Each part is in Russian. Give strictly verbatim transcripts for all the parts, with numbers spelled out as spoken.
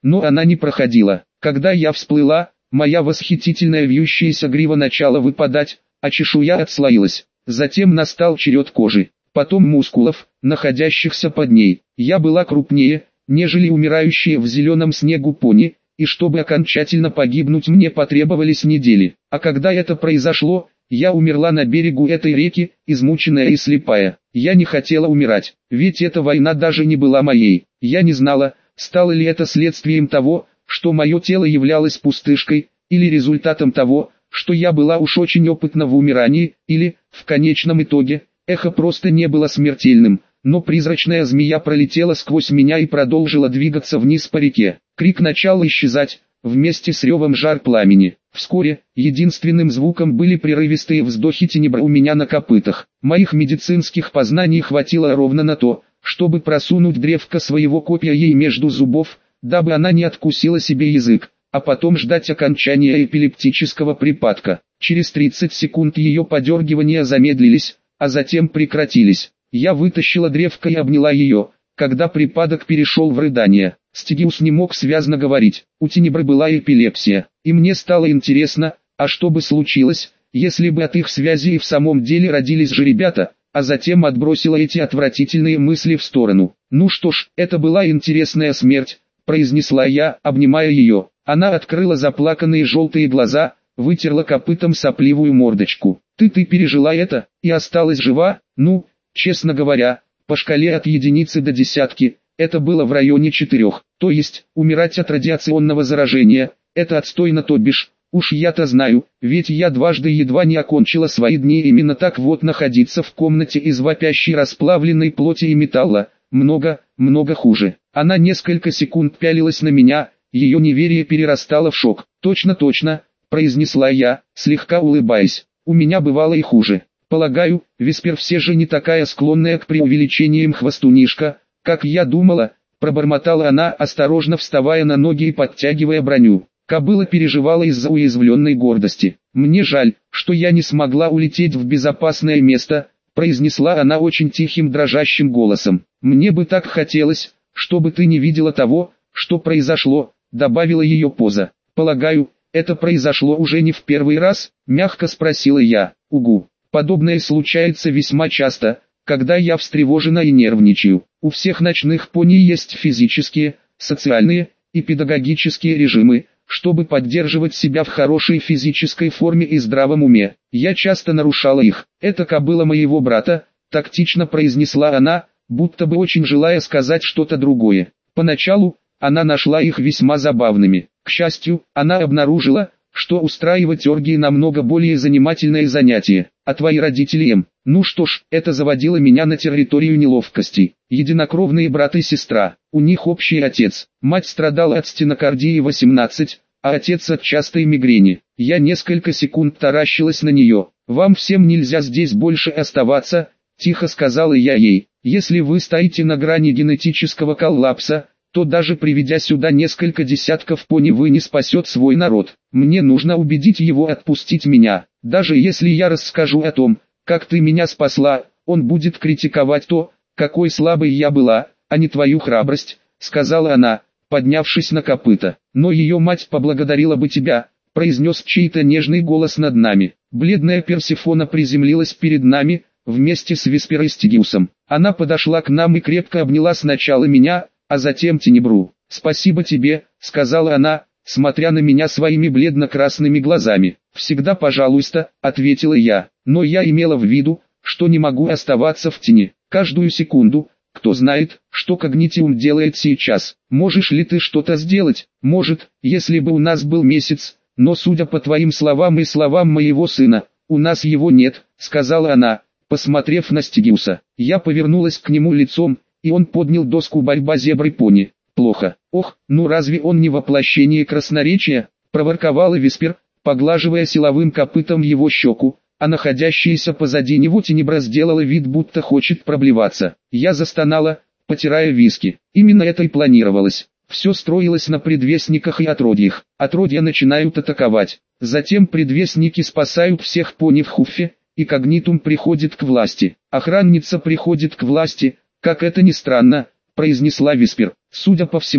но она не проходила. Когда я всплыла, моя восхитительная вьющаяся грива начала выпадать, а чешуя отслоилась. Затем настал черед кожи, потом мускулов, находящихся под ней. Я была крупнее, нежели умирающие в зеленом снегу пони, и чтобы окончательно погибнуть, мне потребовались недели. А когда это произошло, я умерла на берегу этой реки, измученная и слепая. Я не хотела умирать, ведь эта война даже не была моей. Я не знала, стало ли это следствием того, что мое тело являлось пустышкой, или результатом того, что я была уж очень опытна в умирании, или, в конечном итоге, эхо просто не было смертельным, но призрачная змея пролетела сквозь меня и продолжила двигаться вниз по реке. Крик начал исчезать, вместе с ревом жар пламени. Вскоре, единственным звуком были прерывистые вздохи Тенебры у меня на копытах. Моих медицинских познаний хватило ровно на то, чтобы просунуть древко своего копья ей между зубов, дабы она не откусила себе язык, а потом ждать окончания эпилептического припадка. Через тридцать секунд ее подергивания замедлились, а затем прекратились. Я вытащила древко и обняла ее, когда припадок перешел в рыдание. Стигиус не мог связно говорить, у Тенебры была эпилепсия, и мне стало интересно, а что бы случилось, если бы от их связи и в самом деле родились же ребята, а затем отбросила эти отвратительные мысли в сторону. Ну что ж, это была интересная смерть, произнесла я, обнимая ее. Она открыла заплаканные желтые глаза, вытерла копытом сопливую мордочку. Ты-ты пережила это, и осталась жива? Ну, честно говоря, по шкале от единицы до десятки, это было в районе четырех. То есть, умирать от радиационного заражения, это отстойно, то бишь, уж я-то знаю, ведь я дважды едва не окончила свои дни именно так вот, находиться в комнате из вопящей расплавленной плоти и металла, много, много хуже. Она несколько секунд пялилась на меня, ее неверие перерастало в шок. «Точно-точно», — произнесла я, слегка улыбаясь, — «у меня бывало и хуже. Полагаю, Виспер все же не такая склонная к преувеличениям хвостунишка, как я думала», — пробормотала она, осторожно вставая на ноги и подтягивая броню. Кобыла переживала из-за уязвленной гордости. «Мне жаль, что я не смогла улететь в безопасное место», — произнесла она очень тихим дрожащим голосом. «Мне бы так хотелось, чтобы ты не видела того, что произошло», — добавила ее поза. «Полагаю, это произошло уже не в первый раз?» — мягко спросила я. «Угу. Подобное случается весьма часто, когда я встревожена и нервничаю. У всех ночных пони есть физические, социальные и педагогические режимы, чтобы поддерживать себя в хорошей физической форме и здравом уме. Я часто нарушала их. Это кобыла моего брата», — тактично произнесла она, будто бы очень желая сказать что-то другое. Поначалу, она нашла их весьма забавными. К счастью, она обнаружила, что устраивать оргии намного более занимательное занятие. А твои родители М? Ну что ж, это заводило меня на территорию неловкостей. Единокровные брат и сестра, у них общий отец. Мать страдала от стенокардии восемнадцать, а отец от частой мигрени. Я несколько секунд таращилась на нее. «Вам всем нельзя здесь больше оставаться», — тихо сказала я ей. «Если вы стоите на грани генетического коллапса, то даже приведя сюда несколько десятков пони, вы не спасет свой народ. Мне нужно убедить его отпустить меня. Даже если я расскажу о том, как ты меня спасла, он будет критиковать то, какой слабой я была, а не твою храбрость», — сказала она, поднявшись на копыта. «Но ее мать поблагодарила бы тебя», — произнес чей-то нежный голос над нами. Бледная Персефона приземлилась перед нами, вместе с Виспер и Стигиусом. Она подошла к нам и крепко обняла сначала меня, а затем Тенебру. «Спасибо тебе», — сказала она, смотря на меня своими бледно-красными глазами. «Всегда пожалуйста», — ответила я, но я имела в виду, что не могу оставаться в тени. Каждую секунду, кто знает, что Когнитиум делает сейчас. Можешь ли ты что-то сделать? Может, если бы у нас был месяц, но судя по твоим словам и словам моего сына, у нас его нет», — сказала она, посмотрев на Стигиуса. Я повернулась к нему лицом, и он поднял доску борьба зебры-пони. «Плохо. Ох, ну разве он не воплощение красноречия?» — проворковала Виспер, поглаживая силовым копытом его щеку, а находящаяся позади него Тенебра сделала вид, будто хочет проблеваться. Я застонала, потирая виски. Именно это и планировалось. Все строилось на предвестниках и отродьях. Отродья начинают атаковать. Затем предвестники спасают всех пони в Хуффе, и Когнитум приходит к власти. Охранница приходит к власти, как это ни странно, произнесла Виспер. Судя по всему,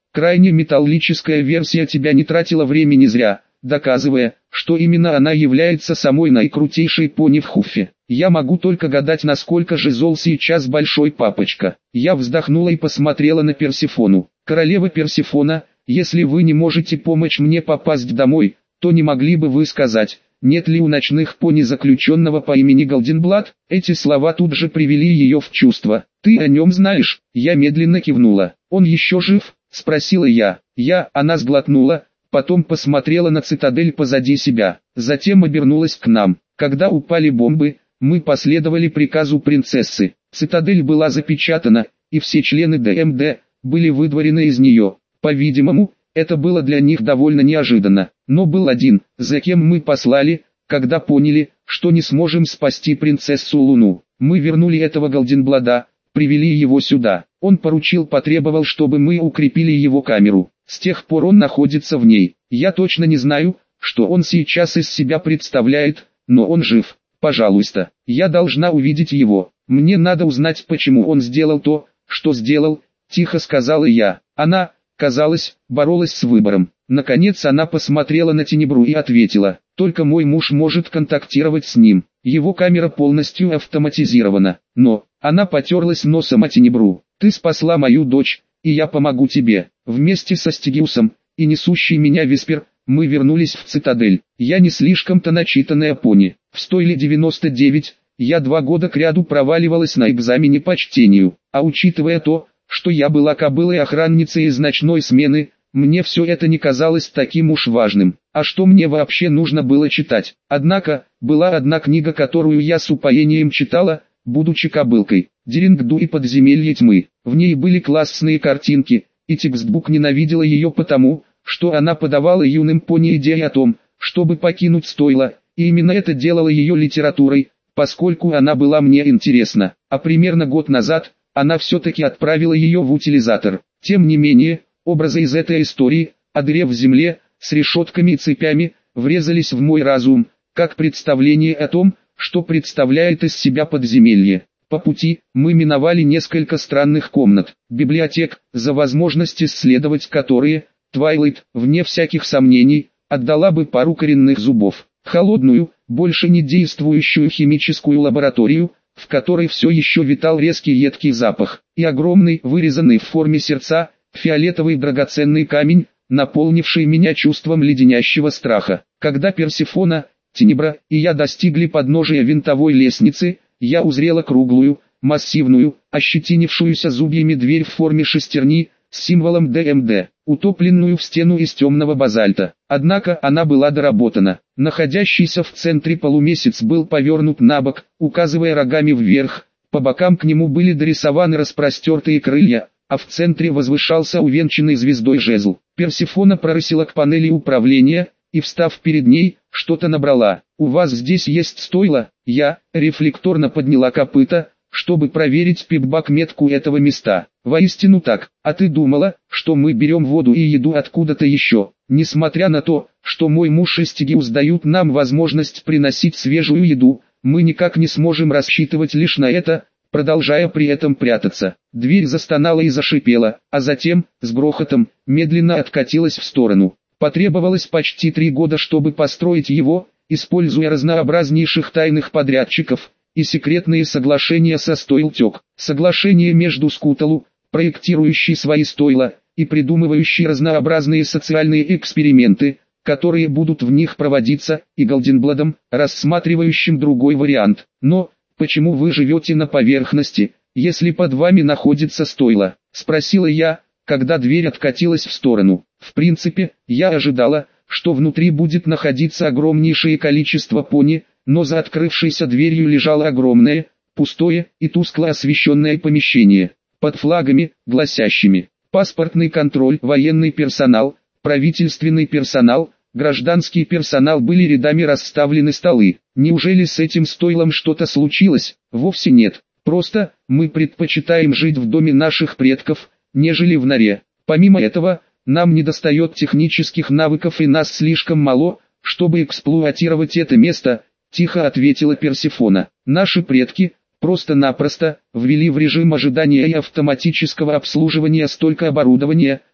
Крайне металлическая версия тебя не тратила времени зря, доказывая, что именно она является самой наикрутейшей пони в Хуфе. Я могу только гадать, насколько же зол сейчас большой папочка. Я вздохнула и посмотрела на Персефону. Королева Персефона, если вы не можете помочь мне попасть домой, то не могли бы вы сказать, нет ли у ночных пони заключенного по имени Голденблад? Эти слова тут же привели ее в чувство. Ты о нем знаешь? Я медленно кивнула. Он еще жив? Спросила я. Я, она сглотнула, потом посмотрела на цитадель позади себя, затем обернулась к нам. Когда упали бомбы, мы последовали приказу принцессы. Цитадель была запечатана, и все члены ДМД были выдворены из нее. По-видимому, это было для них довольно неожиданно. Но был один, за кем мы послали, когда поняли, что не сможем спасти принцессу Луну. Мы вернули этого Голденблада, привели его сюда. Он поручил, потребовал, чтобы мы укрепили его камеру. С тех пор он находится в ней. Я точно не знаю, что он сейчас из себя представляет, но он жив. Пожалуйста, я должна увидеть его. Мне надо узнать, почему он сделал то, что сделал, тихо сказала я. Она, казалось, боролась с выбором. Наконец она посмотрела на Тенебру и ответила: только мой муж может контактировать с ним. Его камера полностью автоматизирована. Но, она потерлась носом о Тенебру. Ты спасла мою дочь, и я помогу тебе. Вместе со Стигиусом и несущий меня Виспер, мы вернулись в цитадель. Я не слишком-то начитанная пони. В стойле девяносто девять, я два года кряду проваливалась на экзамене по чтению. А учитывая то, что я была кобылой-охранницей из ночной смены, мне все это не казалось таким уж важным. А что мне вообще нужно было читать? Однако, была одна книга, которую я с упоением читала, будучи кобылкой. Дирингду и подземелье тьмы. В ней были классные картинки, и текстбук ненавидела ее потому, что она подавала юным пони идеи о том, чтобы покинуть стойло, и именно это делало ее литературой, поскольку она была мне интересна. А примерно год назад, она все-таки отправила ее в утилизатор. Тем не менее, образы из этой истории, о дыре в земле, с решетками и цепями, врезались в мой разум, как представление о том, что представляет из себя подземелье. По пути, мы миновали несколько странных комнат, библиотек, за возможность исследовать которые, Твайлайт, вне всяких сомнений, отдала бы пару коренных зубов. Холодную, больше не действующую химическую лабораторию, в которой все еще витал резкий едкий запах, и огромный, вырезанный в форме сердца, фиолетовый драгоценный камень, наполнивший меня чувством леденящего страха. Когда Персефона, Тенебра и я достигли подножия винтовой лестницы, я узрела круглую, массивную, ощетинившуюся зубьями дверь в форме шестерни, с символом ДМД, утопленную в стену из темного базальта. Однако она была доработана. Находящийся в центре полумесяц был повернут на бок, указывая рогами вверх, по бокам к нему были дорисованы распростертые крылья, а в центре возвышался увенчанный звездой жезл. Персефона прорысила к панели управления, и, встав перед ней, что-то набрала. «У вас здесь есть стойло?» Я рефлекторно подняла копыта, чтобы проверить пипбак-метку этого места. «Воистину так. А ты думала, что мы берем воду и еду откуда-то еще?» Несмотря на то, что мой муж и Стигиус дают нам возможность приносить свежую еду, мы никак не сможем рассчитывать лишь на это, продолжая при этом прятаться. Дверь застонала и зашипела, а затем, с грохотом, медленно откатилась в сторону. Потребовалось почти три года, чтобы построить его, используя разнообразнейших тайных подрядчиков и секретные соглашения со Стойлтек. Соглашение между Скуталу, проектирующий свои стойла, и придумывающий разнообразные социальные эксперименты, которые будут в них проводиться, и Голденбладом, рассматривающим другой вариант. Но, почему вы живете на поверхности, если под вами находится стойло? Спросила я, когда дверь откатилась в сторону. В принципе, я ожидала, что внутри будет находиться огромнейшее количество пони, но за открывшейся дверью лежало огромное, пустое и тускло освещенное помещение, под флагами, гласящими «Паспортный контроль», «Военный персонал», «Правительственный персонал», «Гражданский персонал» были рядами расставлены столы. Неужели с этим стойлом что-то случилось? Вовсе нет. Просто, мы предпочитаем жить в доме наших предков, нежели в норе. Помимо этого, нам недостает технических навыков и нас слишком мало, чтобы эксплуатировать это место, тихо ответила Персефона. Наши предки, просто-напросто, ввели в режим ожидания и автоматического обслуживания столько оборудования,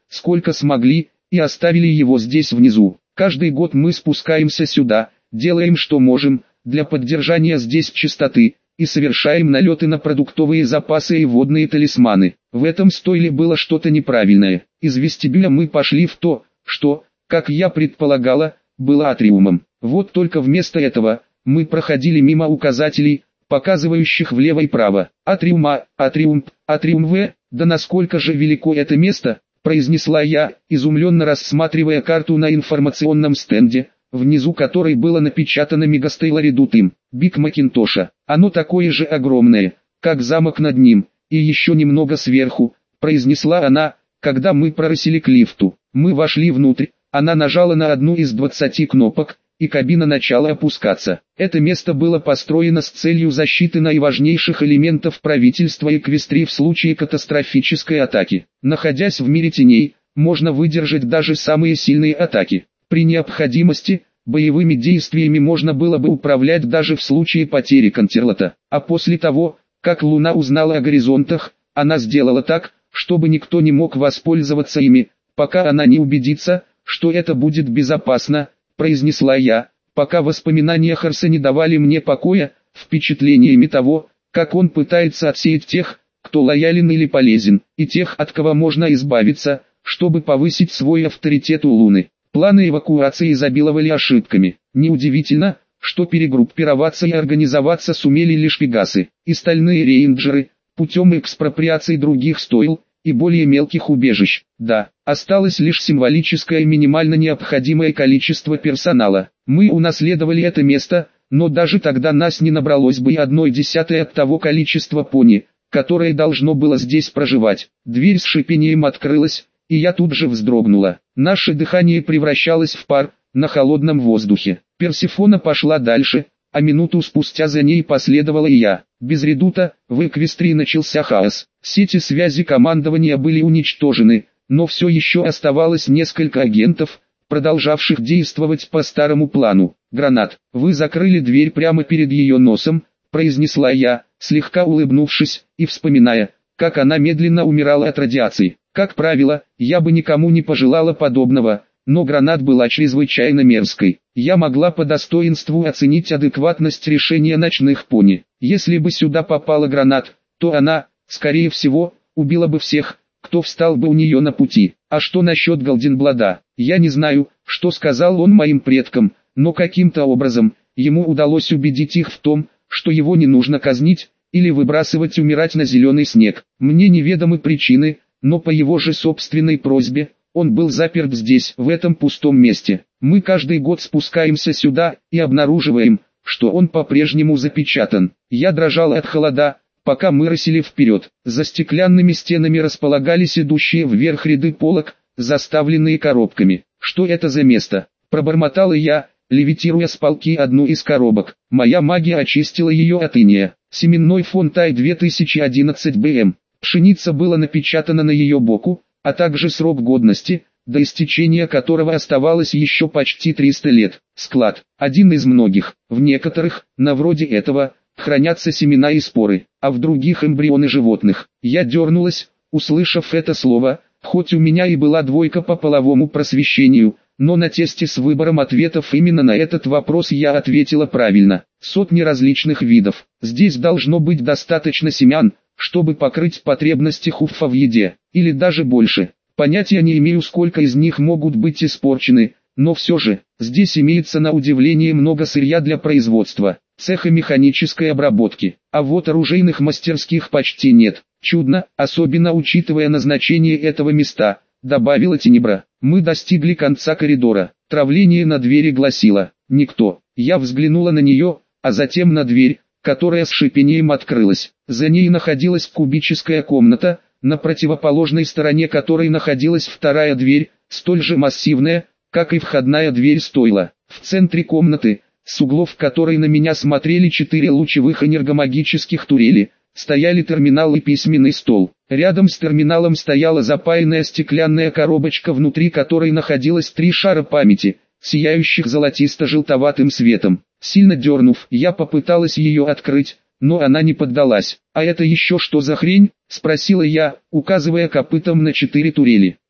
сколько смогли, и оставили его здесь внизу. Каждый год мы спускаемся сюда, делаем что можем, для поддержания здесь чистоты, и совершаем налеты на продуктовые запасы и водные талисманы. В этом стойле было что-то неправильное. Из вестибюля мы пошли в то, что, как я предполагала, было атриумом. Вот только вместо этого, мы проходили мимо указателей, показывающих влево и право. Атриум А, Атриум П, Атриум В, да насколько же велико это место, произнесла я, изумленно рассматривая карту на информационном стенде, внизу которой было напечатано «Мегастейл Редутим», Биг Макинтоша. Оно такое же огромное, как замок над ним, и еще немного сверху, произнесла она, когда мы прорысили к лифту. Мы вошли внутрь, она нажала на одну из двадцати кнопок, и кабина начала опускаться. Это место было построено с целью защиты наиважнейших элементов правительства Эквестрии в случае катастрофической атаки. Находясь в мире теней, можно выдержать даже самые сильные атаки. При необходимости, боевыми действиями можно было бы управлять даже в случае потери Контерлота. А после того, как Луна узнала о горизонтах, она сделала так, чтобы никто не мог воспользоваться ими, пока она не убедится, что это будет безопасно, произнесла я, пока воспоминания Хорса не давали мне покоя, впечатлениями того, как он пытается отсеять тех, кто лоялен или полезен, и тех, от кого можно избавиться, чтобы повысить свой авторитет у Луны. Планы эвакуации изобиловали ошибками. Неудивительно, что перегруппироваться и организоваться сумели лишь пегасы и стальные рейнджеры, путем экспроприации других стойл и более мелких убежищ. Да, осталось лишь символическое минимально необходимое количество персонала. Мы унаследовали это место, но даже тогда нас не набралось бы и одной десятой от того количества пони, которое должно было здесь проживать. Дверь с шипением открылась, и я тут же вздрогнула. Наше дыхание превращалось в пар на холодном воздухе. Персефона пошла дальше, а минуту спустя за ней последовала и я. Без редута, в Эквестрии начался хаос. Сети связи командования были уничтожены, но все еще оставалось несколько агентов, продолжавших действовать по старому плану. «Гранат, вы закрыли дверь прямо перед ее носом», произнесла я, слегка улыбнувшись, и вспоминая, как она медленно умирала от радиации. Как правило, я бы никому не пожелала подобного, но Гранат была чрезвычайно мерзкой. Я могла по достоинству оценить адекватность решения ночных пони. Если бы сюда попала Гранат, то она, скорее всего, убила бы всех, кто встал бы у нее на пути. А что насчет Голденблада? Я не знаю, что сказал он моим предкам, но каким-то образом, ему удалось убедить их в том, что его не нужно казнить, или выбрасывать умирать на зеленый снег. Мне неведомы причины, но по его же собственной просьбе, он был заперт здесь, в этом пустом месте. Мы каждый год спускаемся сюда, и обнаруживаем, что он по-прежнему запечатан. Я дрожал от холода, пока мы рысили вперед. За стеклянными стенами располагались идущие вверх ряды полок, заставленные коробками. Что это за место? Пробормотал я, левитируя с полки одну из коробок. Моя магия очистила ее от инея. Семенной фонд Ай две тысячи одиннадцать бэ эм. Пшеница была напечатана на ее боку, а также срок годности, до истечения которого оставалось еще почти триста лет. Склад. Один из многих. В некоторых, на вроде этого, хранятся семена и споры, а в других эмбрионы животных. Я дернулась, услышав это слово, хоть у меня и была двойка по половому просвещению, но на тесте с выбором ответов именно на этот вопрос я ответила правильно. Сотни различных видов. Здесь должно быть достаточно семян, чтобы покрыть потребности Хуффа в еде, или даже больше. Понятия не имею, сколько из них могут быть испорчены, но все же, здесь имеется на удивление много сырья для производства, цеха механической обработки, а вот оружейных мастерских почти нет. Чудно, особенно учитывая назначение этого места, добавила Тенебра. Мы достигли конца коридора. Травление на двери гласило «Никто». Я взглянула на нее, а затем на дверь, которая с шипением открылась. За ней находилась кубическая комната, на противоположной стороне которой находилась вторая дверь, столь же массивная, как и входная дверь стойла. В центре комнаты, с углов которой на меня смотрели четыре лучевых энергомагических турели, стояли терминал и письменный стол. Рядом с терминалом стояла запаянная стеклянная коробочка, внутри которой находилось три шара памяти, сияющих золотисто-желтоватым светом. Сильно дернув, я попыталась ее открыть, но она не поддалась. «А это еще что за хрень?» – спросила я, указывая копытом на четыре турели.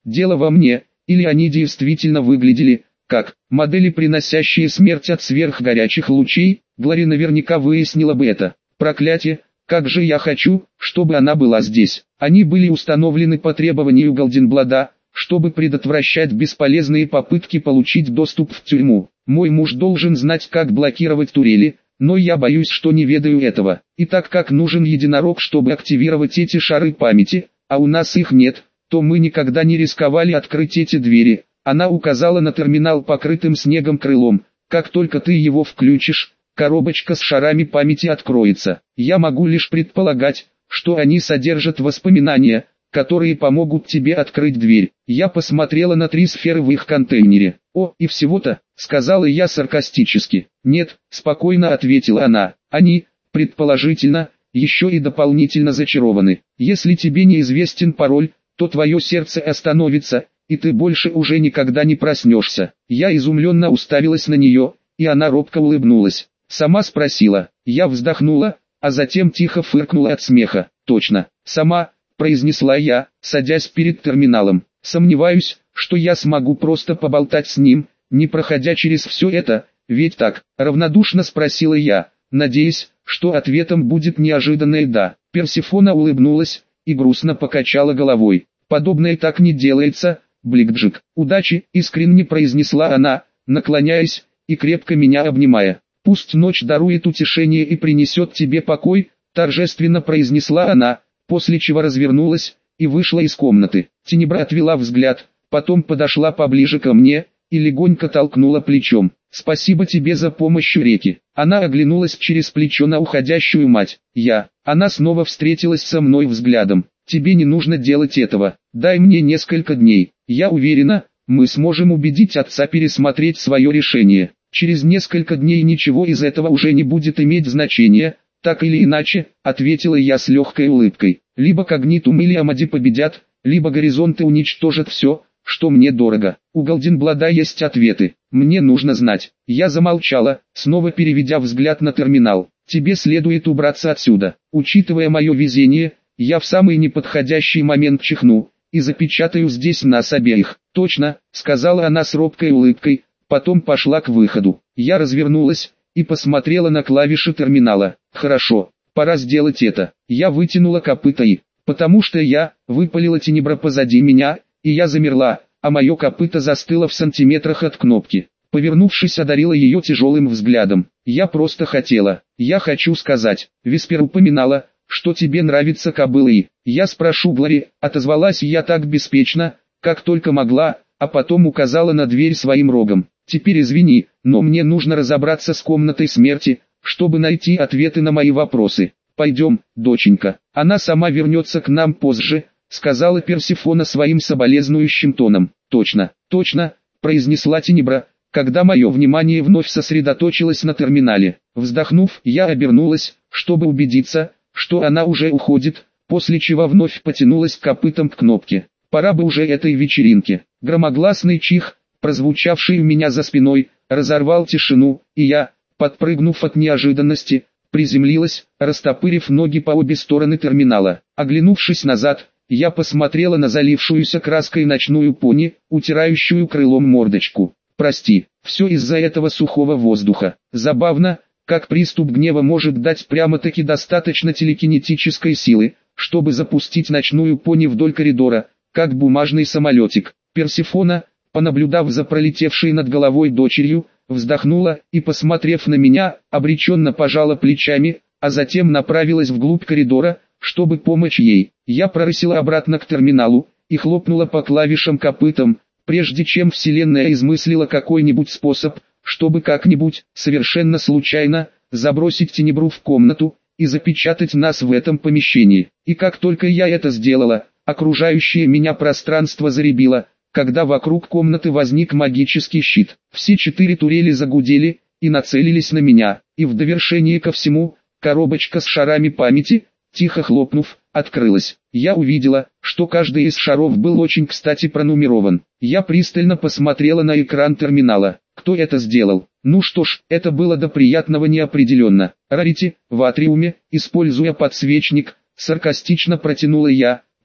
дело во мне, или они действительно выглядели как модели, приносящие смерть от сверхгорячих лучей. Глори наверняка выяснила бы это. Проклятие, как же я хочу, чтобы она была здесь. Они были установлены по требованию Голденблада, чтобы предотвращать бесполезные попытки получить доступ в тюрьму. Мой муж должен знать, как блокировать турели, но я боюсь, что не ведаю этого. И так как нужен единорог, чтобы активировать эти шары памяти, а у нас их нет, то мы никогда не рисковали открыть эти двери. Она указала на терминал покрытым снегом крылом. Как только ты его включишь, коробочка с шарами памяти откроется. Я могу лишь предполагать, что они содержат воспоминания, которые помогут тебе открыть дверь. Я посмотрела на три сферы в их контейнере. О, и всего-то, сказала я саркастически. Нет, спокойно ответила она. Они, предположительно, еще и дополнительно зачарованы. Если тебе неизвестен пароль, то твое сердце остановится, и ты больше уже никогда не проснешься. Я изумленно уставилась на нее, и она робко улыбнулась. Сама спросила. Я вздохнула, а затем тихо фыркнула от смеха. Точно, сама, произнесла я, садясь перед терминалом. Сомневаюсь, что я смогу просто поболтать с ним, не проходя через все это, ведь так, равнодушно спросила я, надеясь, что ответом будет неожиданное «да». Персефона улыбнулась и грустно покачала головой. Подобное так не делается, Бликджик. Удачи, искренне произнесла она, наклоняясь и крепко меня обнимая. Пусть ночь дарует утешение и принесет тебе покой, торжественно произнесла она, после чего развернулась и вышла из комнаты. Тенебра отвела взгляд, потом подошла поближе ко мне и легонько толкнула плечом. «Спасибо тебе за помощь, Реки». Она оглянулась через плечо на уходящую мать. Я. Она снова встретилась со мной взглядом. «Тебе не нужно делать этого. Дай мне несколько дней. Я уверена, мы сможем убедить отца пересмотреть свое решение. Через несколько дней ничего из этого уже не будет иметь значения». «Так или иначе», — ответила я с легкой улыбкой, — «либо Когнитум или Амади победят, либо горизонты уничтожат все, что мне дорого. У Голденблада есть ответы, мне нужно знать». Я замолчала, снова переведя взгляд на терминал. «Тебе следует убраться отсюда. Учитывая мое везение, я в самый неподходящий момент чихну и запечатаю здесь нас обеих». «Точно», — сказала она с робкой улыбкой, потом пошла к выходу. Я развернулась и посмотрела на клавиши терминала. «Хорошо, пора сделать это». Я вытянула копыта и, потому что я, выпалила Тенебра позади меня, и я замерла, а мое копыто застыло в сантиметрах от кнопки. Повернувшись, одарила ее тяжелым взглядом. «Я просто хотела, я хочу сказать, Виспер упоминала, что тебе нравится кобылы и, я спрошу Глори», отозвалась я так беспечно, как только могла, а потом указала на дверь своим рогом. «Теперь извини, но мне нужно разобраться с комнатой смерти, чтобы найти ответы на мои вопросы. Пойдем, доченька, она сама вернется к нам позже», сказала Персефона своим соболезнующим тоном. «Точно, точно», произнесла Тенебра, когда мое внимание вновь сосредоточилось на терминале. Вздохнув, я обернулась, чтобы убедиться, что она уже уходит, после чего вновь потянулась копытом к кнопке. Пора бы уже этой вечеринке. Громогласный чих, прозвучавший у меня за спиной, разорвал тишину, и я, подпрыгнув от неожиданности, приземлилась, растопырив ноги по обе стороны терминала. Оглянувшись назад, я посмотрела на залившуюся краской ночную пони, утирающую крылом мордочку. «Прости, все из-за этого сухого воздуха. Забавно, как приступ гнева может дать прямо-таки достаточно телекинетической силы, чтобы запустить ночную пони вдоль коридора, как бумажный самолетик». Персефона, понаблюдав за пролетевшей над головой дочерью, вздохнула и, посмотрев на меня, обреченно пожала плечами, а затем направилась вглубь коридора, чтобы помочь ей. Я прорысила обратно к терминалу и хлопнула по клавишам копытом, прежде чем Вселенная измыслила какой-нибудь способ, чтобы как-нибудь, совершенно случайно, забросить Тенебру в комнату и запечатать нас в этом помещении. И как только я это сделала, окружающее меня пространство заребило, когда вокруг комнаты возник магический щит. Все четыре турели загудели и нацелились на меня, и в довершение ко всему, коробочка с шарами памяти, тихо хлопнув, открылась. Я увидела, что каждый из шаров был очень кстати пронумерован. Я пристально посмотрела на экран терминала. Кто это сделал? Ну что ж, это было до приятного неопределенно. Рарити, в атриуме, используя подсвечник, саркастично протянула я,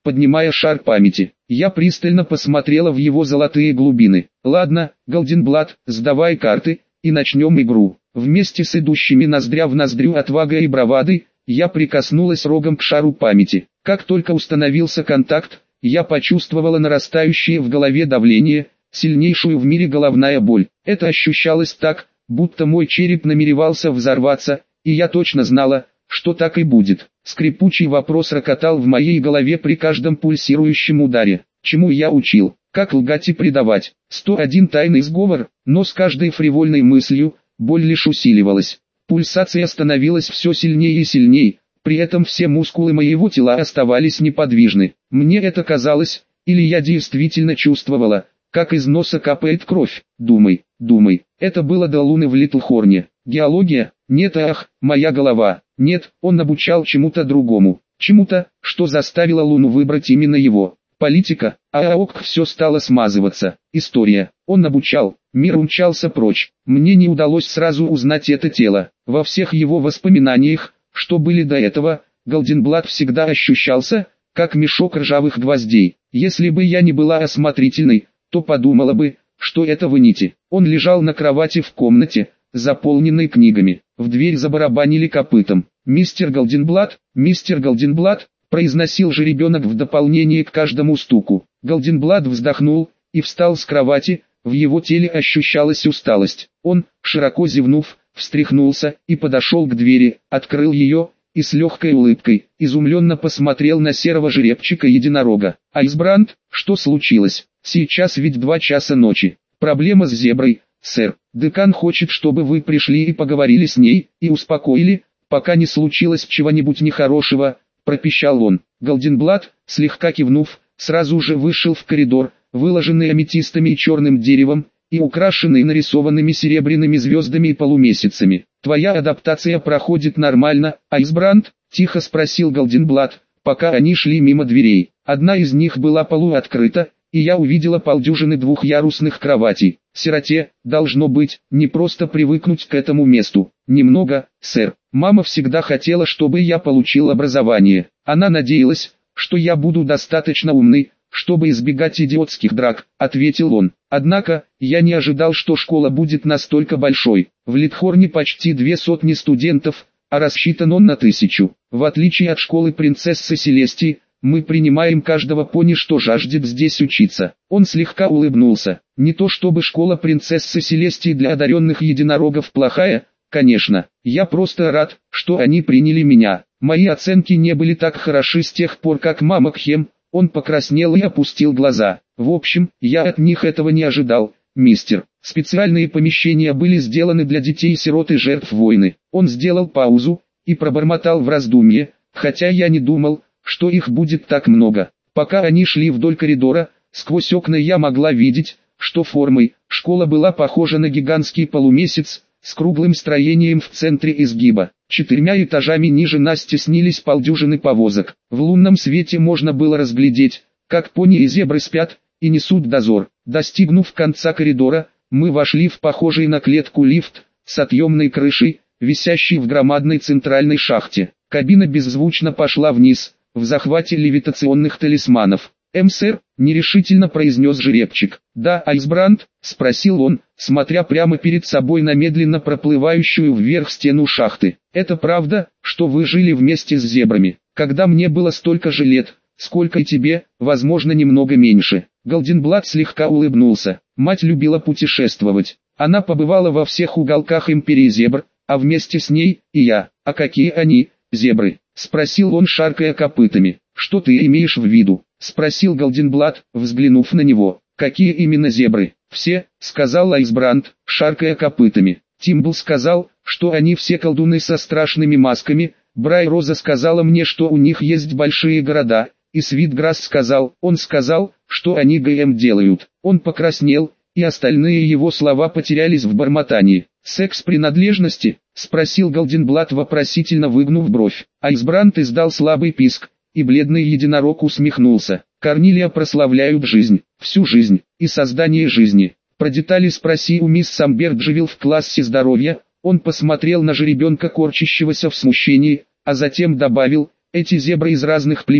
поднимая шар памяти. Я пристально посмотрела в его золотые глубины. Ладно, Голденблат, сдавай карты, и начнем игру. Вместе с идущими ноздря в ноздрю отвагой и бравадой, я прикоснулась рогом к шару памяти. Как только установился контакт, я почувствовала нарастающее в голове давление, сильнейшую в мире головная боль. Это ощущалось так, будто мой череп намеревался взорваться, и я точно знала, что так и будет. Скрипучий вопрос рокотал в моей голове при каждом пульсирующем ударе. Чему я учил? Как лгать и предавать? сто один тайный сговор, но с каждой фривольной мыслью, боль лишь усиливалась. Пульсация становилась все сильнее и сильнее, при этом все мускулы моего тела оставались неподвижны. Мне это казалось, или я действительно чувствовала, как из носа капает кровь. Думай, думай, это было до Луны в Литлхорне. Геология? Нет, ах, моя голова. Нет, он обучал чему-то другому. Чему-то, что заставило Луну выбрать именно его. Политика, а ок, все стало смазываться. История. Он обучал, мир умчался прочь. Мне не удалось сразу узнать это тело. Во всех его воспоминаниях, что были до этого, Голденблат всегда ощущался, как мешок ржавых гвоздей. Если бы я не была осмотрительной, то подумала бы, что это вынити. Он лежал на кровати в комнате, заполненной книгами. В дверь забарабанили копытом. «Мистер Голденблат, мистер Голденблат», произносил же ребенок в дополнение к каждому стуку. Голденблат вздохнул и встал с кровати, в его теле ощущалась усталость. Он, широко зевнув, встряхнулся и подошел к двери, открыл ее, и с легкой улыбкой, изумленно посмотрел на серого жеребчика-единорога. «Айсбранд, что случилось? Сейчас ведь два часа ночи. Проблема с зеброй, сэр. Декан хочет, чтобы вы пришли и поговорили с ней, и успокоили, пока не случилось чего-нибудь нехорошего», пропищал он. Голденблат, слегка кивнув, сразу же вышел в коридор, выложенный аметистами и черным деревом, и украшенный нарисованными серебряными звездами и полумесяцами. «Твоя адаптация проходит нормально, Айсбранд?» – тихо спросил Голденблат, пока они шли мимо дверей. Одна из них была полуоткрыта, и я увидела полдюжины двухъярусных кроватей. Сироте, должно быть, не просто привыкнуть к этому месту. «Немного, сэр. Мама всегда хотела, чтобы я получил образование. Она надеялась, что я буду достаточно умный, чтобы избегать идиотских драк», — ответил он. «Однако, я не ожидал, что школа будет настолько большой. В Литхорне почти две сотни студентов, а рассчитан он на тысячу. В отличие от школы принцессы Селестии, мы принимаем каждого пони, что жаждет здесь учиться». Он слегка улыбнулся. «Не то чтобы школа принцессы Селестии для одаренных единорогов плохая, конечно. Я просто рад, что они приняли меня. Мои оценки не были так хороши с тех пор, как мама Кхем». Он покраснел и опустил глаза. «В общем, я от них этого не ожидал, мистер. Специальные помещения были сделаны для детей-сирот и жертв войны». Он сделал паузу и пробормотал в раздумье, хотя я не думал, что их будет так много. Пока они шли вдоль коридора, сквозь окна я могла видеть, что формой школа была похожа на гигантский полумесяц, с круглым строением в центре изгиба. Четырьмя этажами ниже нас теснились полдюжины повозок. В лунном свете можно было разглядеть, как пони и зебры спят и несут дозор. Достигнув конца коридора, мы вошли в похожий на клетку лифт, с отъемной крышей, висящий в громадной центральной шахте. Кабина беззвучно пошла вниз, в захвате левитационных талисманов. «Эм, сэр», — нерешительно произнес жеребчик. «Да, Айсбранд?» — спросил он, смотря прямо перед собой на медленно проплывающую вверх стену шахты. «Это правда, что вы жили вместе с зебрами, когда мне было столько же лет, сколько и тебе, возможно, немного меньше?» Голденблат слегка улыбнулся. Мать любила путешествовать. Она побывала во всех уголках империи зебр, а вместе с ней и я. «А какие они, зебры?» — спросил он, шаркая копытами. «Что ты имеешь в виду?» — спросил Голденблат, взглянув на него. «Какие именно зебры?» «Все», — сказал Айсбранд, шаркая копытами. Тимбл сказал, что они все колдуны со страшными масками. Брай Роза сказала мне, что у них есть большие города. И Свитграсс сказал, он сказал, что они ГМ делают. Он покраснел, и остальные его слова потерялись в бормотании. «Секс принадлежности?» — спросил Голденблат, вопросительно выгнув бровь. Айсбранд издал слабый писк, и бледный единорог усмехнулся. «Корнилия прославляют жизнь, всю жизнь, и создание жизни. Про детали спроси у мисс Самберджевилл в классе здоровья». Он посмотрел на жеребенка, корчащегося в смущении, а затем добавил, «Эти зебры из разных племен,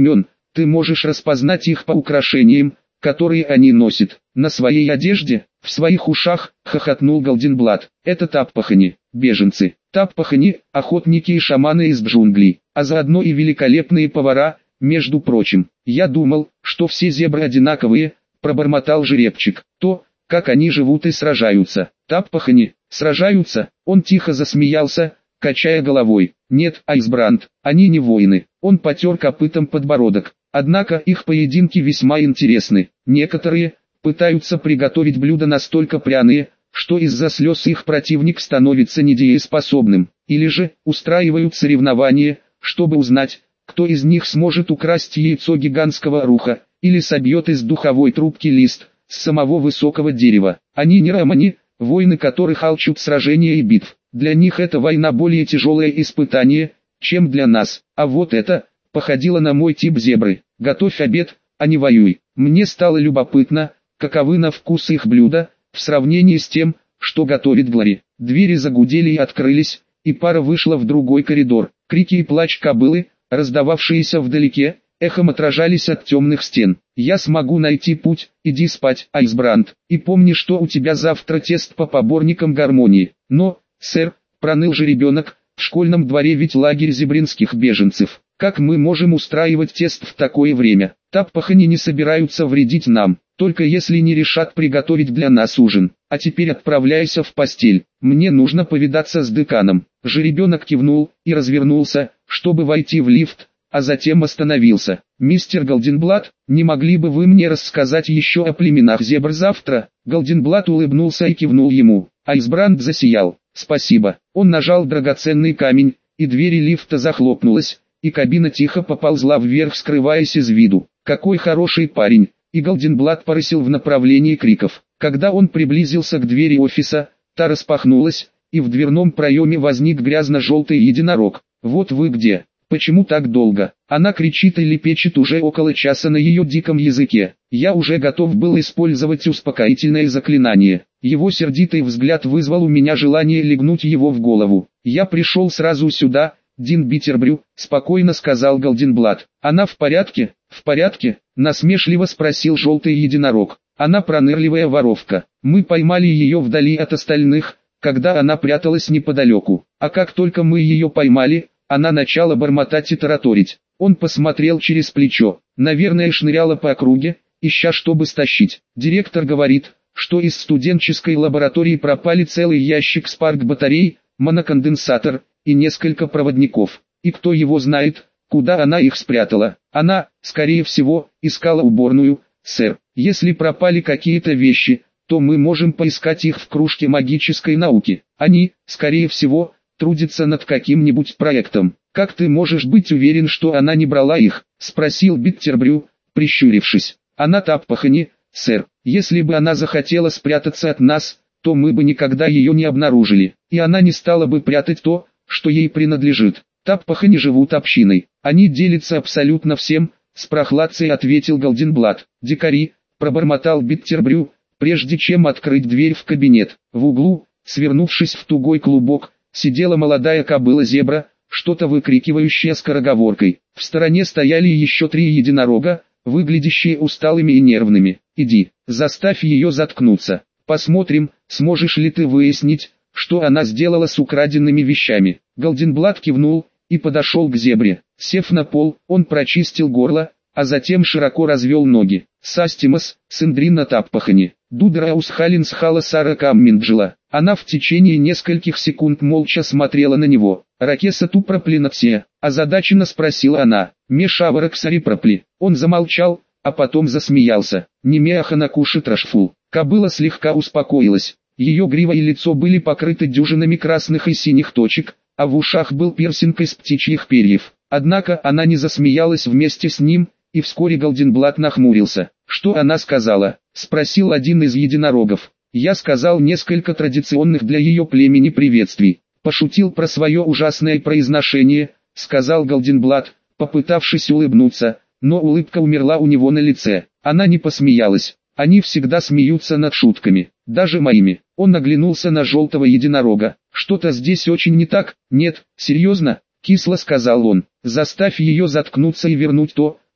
Ты можешь распознать их по украшениям, которые они носят. На своей одежде, в своих ушах, хохотнул Голденблат. Это таппахани, беженцы. Таппахани, охотники и шаманы из джунглей, а заодно и великолепные повара, между прочим. Я думал, что все зебры одинаковые, пробормотал жеребчик. То, как они живут и сражаются. Таппахани, сражаются? Он тихо засмеялся, качая головой. Нет, Айсбранд, они не воины. Он потер копытом подбородок. Однако их поединки весьма интересны. Некоторые пытаются приготовить блюда настолько пряные, что из-за слез их противник становится недееспособным. Или же устраивают соревнования, чтобы узнать, кто из них сможет украсть яйцо гигантского руха, или собьет из духовой трубки лист с самого высокого дерева. Они не романи, воины которых алчут сражения и битв. Для них эта война более тяжелое испытание, чем для нас. А вот это походило на мой тип зебры. Готовь обед, а не воюй. Мне стало любопытно, каковы на вкус их блюда, в сравнении с тем, что готовит Глори. Двери загудели и открылись, и пара вышла в другой коридор. Крики и плач кобылы, раздававшиеся вдалеке, эхом отражались от темных стен. «Я смогу найти путь, иди спать, Айсбранд, и помни, что у тебя завтра тест по поборникам гармонии». «Но, сэр», проныл же ребенок, «в школьном дворе ведь лагерь зебринских беженцев. Как мы можем устраивать тест в такое время? Таппахани не собираются вредить нам, только если не решат приготовить для нас ужин. А теперь отправляйся в постель, мне нужно повидаться с деканом». Жеребенок кивнул и развернулся, чтобы войти в лифт, а затем остановился. «Мистер Голденблат, не могли бы вы мне рассказать еще о племенах зебр завтра?» Голденблат улыбнулся и кивнул ему. Айсбранд засиял. «Спасибо». Он нажал драгоценный камень, и двери лифта захлопнулась, и кабина тихо поползла вверх, скрываясь из виду. «Какой хороший парень!» И Голденблат порысил в направлении криков. Когда он приблизился к двери офиса, та распахнулась, и в дверном проеме возник грязно-желтый единорог. «Вот вы где! Почему так долго?» Она кричит и лепечет уже около часа на ее диком языке. Я уже готов был использовать успокоительное заклинание. Его сердитый взгляд вызвал у меня желание легнуть его в голову. «Я пришел сразу сюда, Дин Биттербрю», — спокойно сказал Голденблат. «Она в порядке?» «В порядке?» — насмешливо спросил желтый единорог. «Она пронырливая воровка. Мы поймали ее вдали от остальных, когда она пряталась неподалеку. А как только мы ее поймали, она начала бормотать и тараторить». Он посмотрел через плечо. «Наверное, шныряла по округе, ища чтобы стащить. Директор говорит, что из студенческой лаборатории пропали целый ящик спарк-батарей, моноконденсатор и несколько проводников. И кто его знает, куда она их спрятала. Она, скорее всего, искала уборную, сэр. Если пропали какие-то вещи, то мы можем поискать их в кружке магической науки. Они, скорее всего, трудятся над каким-нибудь проектом. Как ты можешь быть уверен, что она не брала их?» — спросил Биттербрю, прищурившись. «Она Таппахани, сэр. Если бы она захотела спрятаться от нас, то мы бы никогда ее не обнаружили, и она не стала бы прятать то, что ей принадлежит. Таппахани живут общиной. Они делятся абсолютно всем», — с прохладцей ответил Голденблат. «Дикари», — пробормотал Биттербрю, прежде чем открыть дверь в кабинет. В углу, свернувшись в тугой клубок, сидела молодая кобыла-зебра, что-то выкрикивающая скороговоркой. В стороне стояли еще три единорога, выглядящие усталыми и нервными. «Иди, заставь ее заткнуться. Посмотрим, сможешь ли ты выяснить, что она сделала с украденными вещами». Голденблат кивнул и подошел к зебре. Сев на пол, он прочистил горло, а затем широко развел ноги. «Састимас, Синдрина Таппахани, Дудраус Халинс Хала Сара Камминджела». Она в течение нескольких секунд молча смотрела на него. «Ракеса ту проплинатсе», озадаченно спросила она. «Мешаварак сари пропли». Он замолчал, а потом засмеялся. «Немеахана кушит рашфул». Кобыла слегка успокоилась. Ее грива и лицо были покрыты дюжинами красных и синих точек, а в ушах был пирсинг из птичьих перьев. Однако она не засмеялась вместе с ним, и вскоре Голденблат нахмурился. «Что она сказала?» — спросил один из единорогов. «Я сказал несколько традиционных для ее племени приветствий. Пошутил про свое ужасное произношение», — сказал Голденблат, попытавшись улыбнуться, но улыбка умерла у него на лице. Она не посмеялась. Они всегда смеются над шутками, даже моими. Он оглянулся на желтого единорога. «Что-то здесь очень не так?» «Нет, серьезно?» — кисло сказал он. «Заставь ее заткнуться и вернуть то,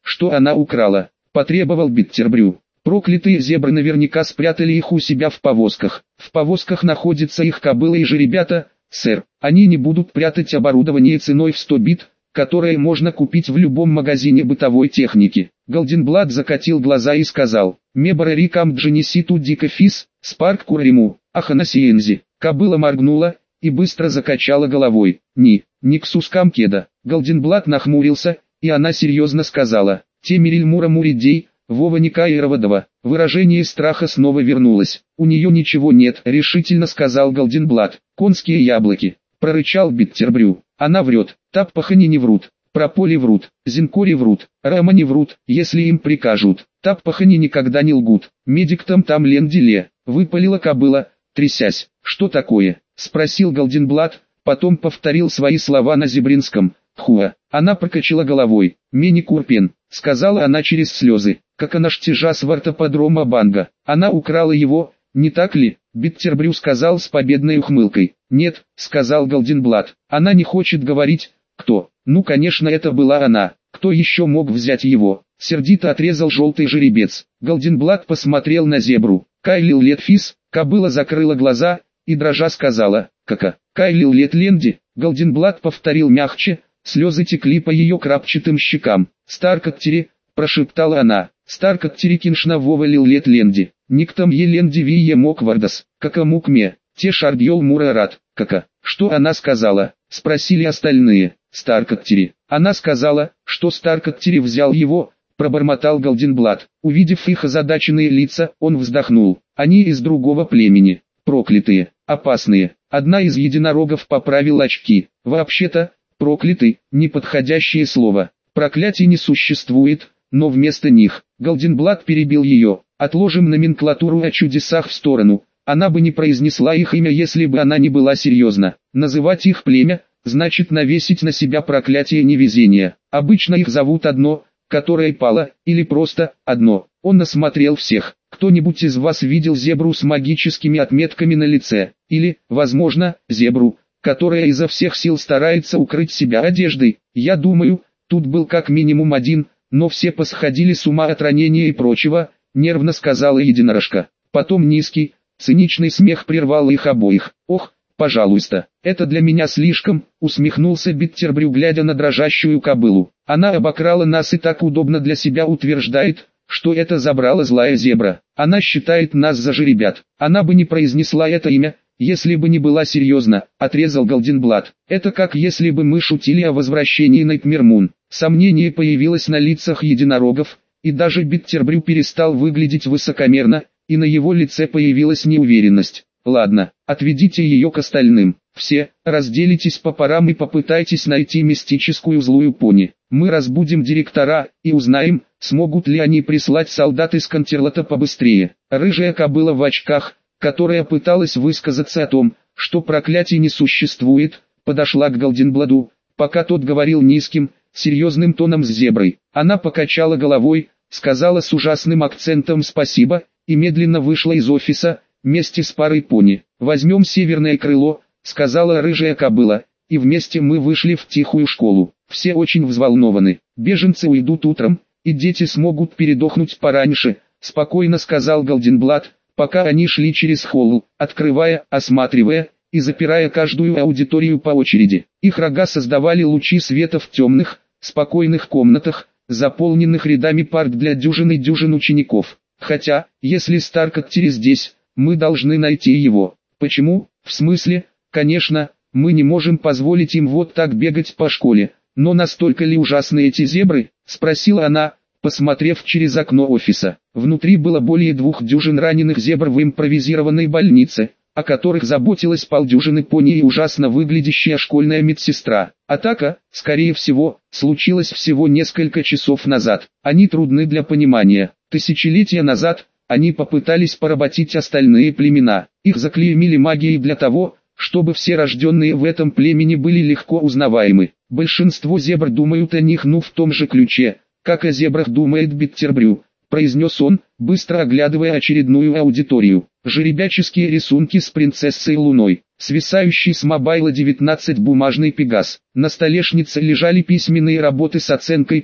что она украла, потребовал Биттербрю. Проклятые зебры наверняка спрятали их у себя в повозках. В повозках находятся их кобылы и жеребята, сэр. Они не будут прятать оборудование ценой в сто бит, которое можно купить в любом магазине бытовой техники. Голденблат закатил глаза и сказал: «Мебарари кам дженеси тут дико фис, спарк куриму, аханасиензи». Кобыла моргнула и быстро закачала головой. «Ни, никсус кам кеда». Голденблат нахмурился, и она серьезно сказала: «Темириль мура муридей, Вова Никаироводова». Выражение страха снова вернулось. «У нее ничего нет», — решительно сказал Голденблат. «Конские яблоки», — прорычал Биттербрю. «Она врет, Таппахани не врут, Прополи врут, Зинкори врут, Рама не врут, если им прикажут. Таппахани никогда не лгут. Медиктам там ленделе», — выпалила кобыла, трясясь. «Что такое?» — спросил Голденблат, потом повторил свои слова на зебринском. «Хуа». Она покачала головой. «Мени Курпен», — сказала она через слезы, как она штижа с вартоподрома Банга. «Она украла его, не так ли?» Биттербрю сказал с победной ухмылкой. «Нет», — сказал Голденблат. «Она не хочет говорить, кто». «Ну, конечно, это была она. Кто еще мог взять его?» Сердито отрезал желтый жеребец. Голденблат посмотрел на зебру. «Кайлил Летфис». Кобыла закрыла глаза и дрожа сказала: «Кака». «Кайлил Летленди». Голденблат повторил мягче. Слезы текли по ее крапчатым щекам. «Старкоттери», — прошептала она. «Старкоттери киншна вовалил Летленди. Никтом еленди вие моквардас, кака мукме, те шардьел мурарат, кака». «Что она сказала?» — спросили остальные. «Старкоттери». «Она сказала, что Старкоттери взял его», — пробормотал Голденблат. Увидев их озадаченные лица, он вздохнул. «Они из другого племени. Проклятые, опасные». Одна из единорогов поправил очки. «Вообще-то, проклятый, неподходящее слово. Проклятий не существует, но вместо них». Голденблат перебил ее. «Отложим номенклатуру о чудесах в сторону. Она бы не произнесла их имя, если бы она не была серьезна. Называть их племя — значит навесить на себя проклятие невезения. Обычно их зовут одно, которое пало, или просто одно». Он осмотрел всех. «Кто-нибудь из вас видел зебру с магическими отметками на лице? Или, возможно, зебру, которая изо всех сил старается укрыть себя одеждой? Я думаю, тут был как минимум один, но все посходили с ума от ранения и прочего», — нервно сказала единорожка. Потом низкий, циничный смех прервал их обоих. «Ох, пожалуйста, это для меня слишком», — усмехнулся Биттербрю, глядя на дрожащую кобылу. «Она обокрала нас и так удобно для себя утверждает, что это забрала злая зебра. Она считает нас за жеребят. Она бы не произнесла это имя, если бы не была серьезна», — отрезал Голденблат. «Это как если бы мы шутили о возвращении Найтмермун». Сомнение появилось на лицах единорогов, и даже Биттербрю перестал выглядеть высокомерно, и на его лице появилась неуверенность. «Ладно, отведите ее к остальным. Все, разделитесь по парам и попытайтесь найти мистическую злую пони. Мы разбудим директора и узнаем, смогут ли они прислать солдат из Контерлота побыстрее». Рыжая кобыла в очках, которая пыталась высказаться о том, что проклятий не существует, подошла к Голденбладу, пока тот говорил низким, серьезным тоном с зеброй. Она покачала головой, сказала с ужасным акцентом «спасибо» и медленно вышла из офиса, вместе с парой пони. «Возьмем северное крыло», — сказала рыжая кобыла, и вместе мы вышли в тихую школу. Все очень взволнованы. «Беженцы уйдут утром, и дети смогут передохнуть пораньше», — спокойно сказал Голденблат, пока они шли через холл, открывая, осматривая и запирая каждую аудиторию по очереди. Их рога создавали лучи света в темных, спокойных комнатах, заполненных рядами парт для дюжины-дюжин учеников. «Хотя, если Старкоттери здесь, мы должны найти его». «Почему?» «В смысле, конечно, мы не можем позволить им вот так бегать по школе, но настолько ли ужасны эти зебры?» — спросила она, посмотрев через окно офиса. Внутри было более двух дюжин раненых зебр в импровизированной больнице, о которых заботилась полдюжины пони и ужасно выглядящая школьная медсестра. Атака, скорее всего, случилась всего несколько часов назад. Они трудны для понимания. Тысячелетия назад они попытались поработить остальные племена. Их заклеймили магией для того, чтобы все рожденные в этом племени были легко узнаваемы. Большинство зебр думают о них ну в том же ключе, как о зебрах думает Биттербрю, произнес он, быстро оглядывая очередную аудиторию. Жеребяческие рисунки с принцессой Луной, свисающий с мобайла девятнадцать бумажный пегас. На столешнице лежали письменные работы с оценкой пять,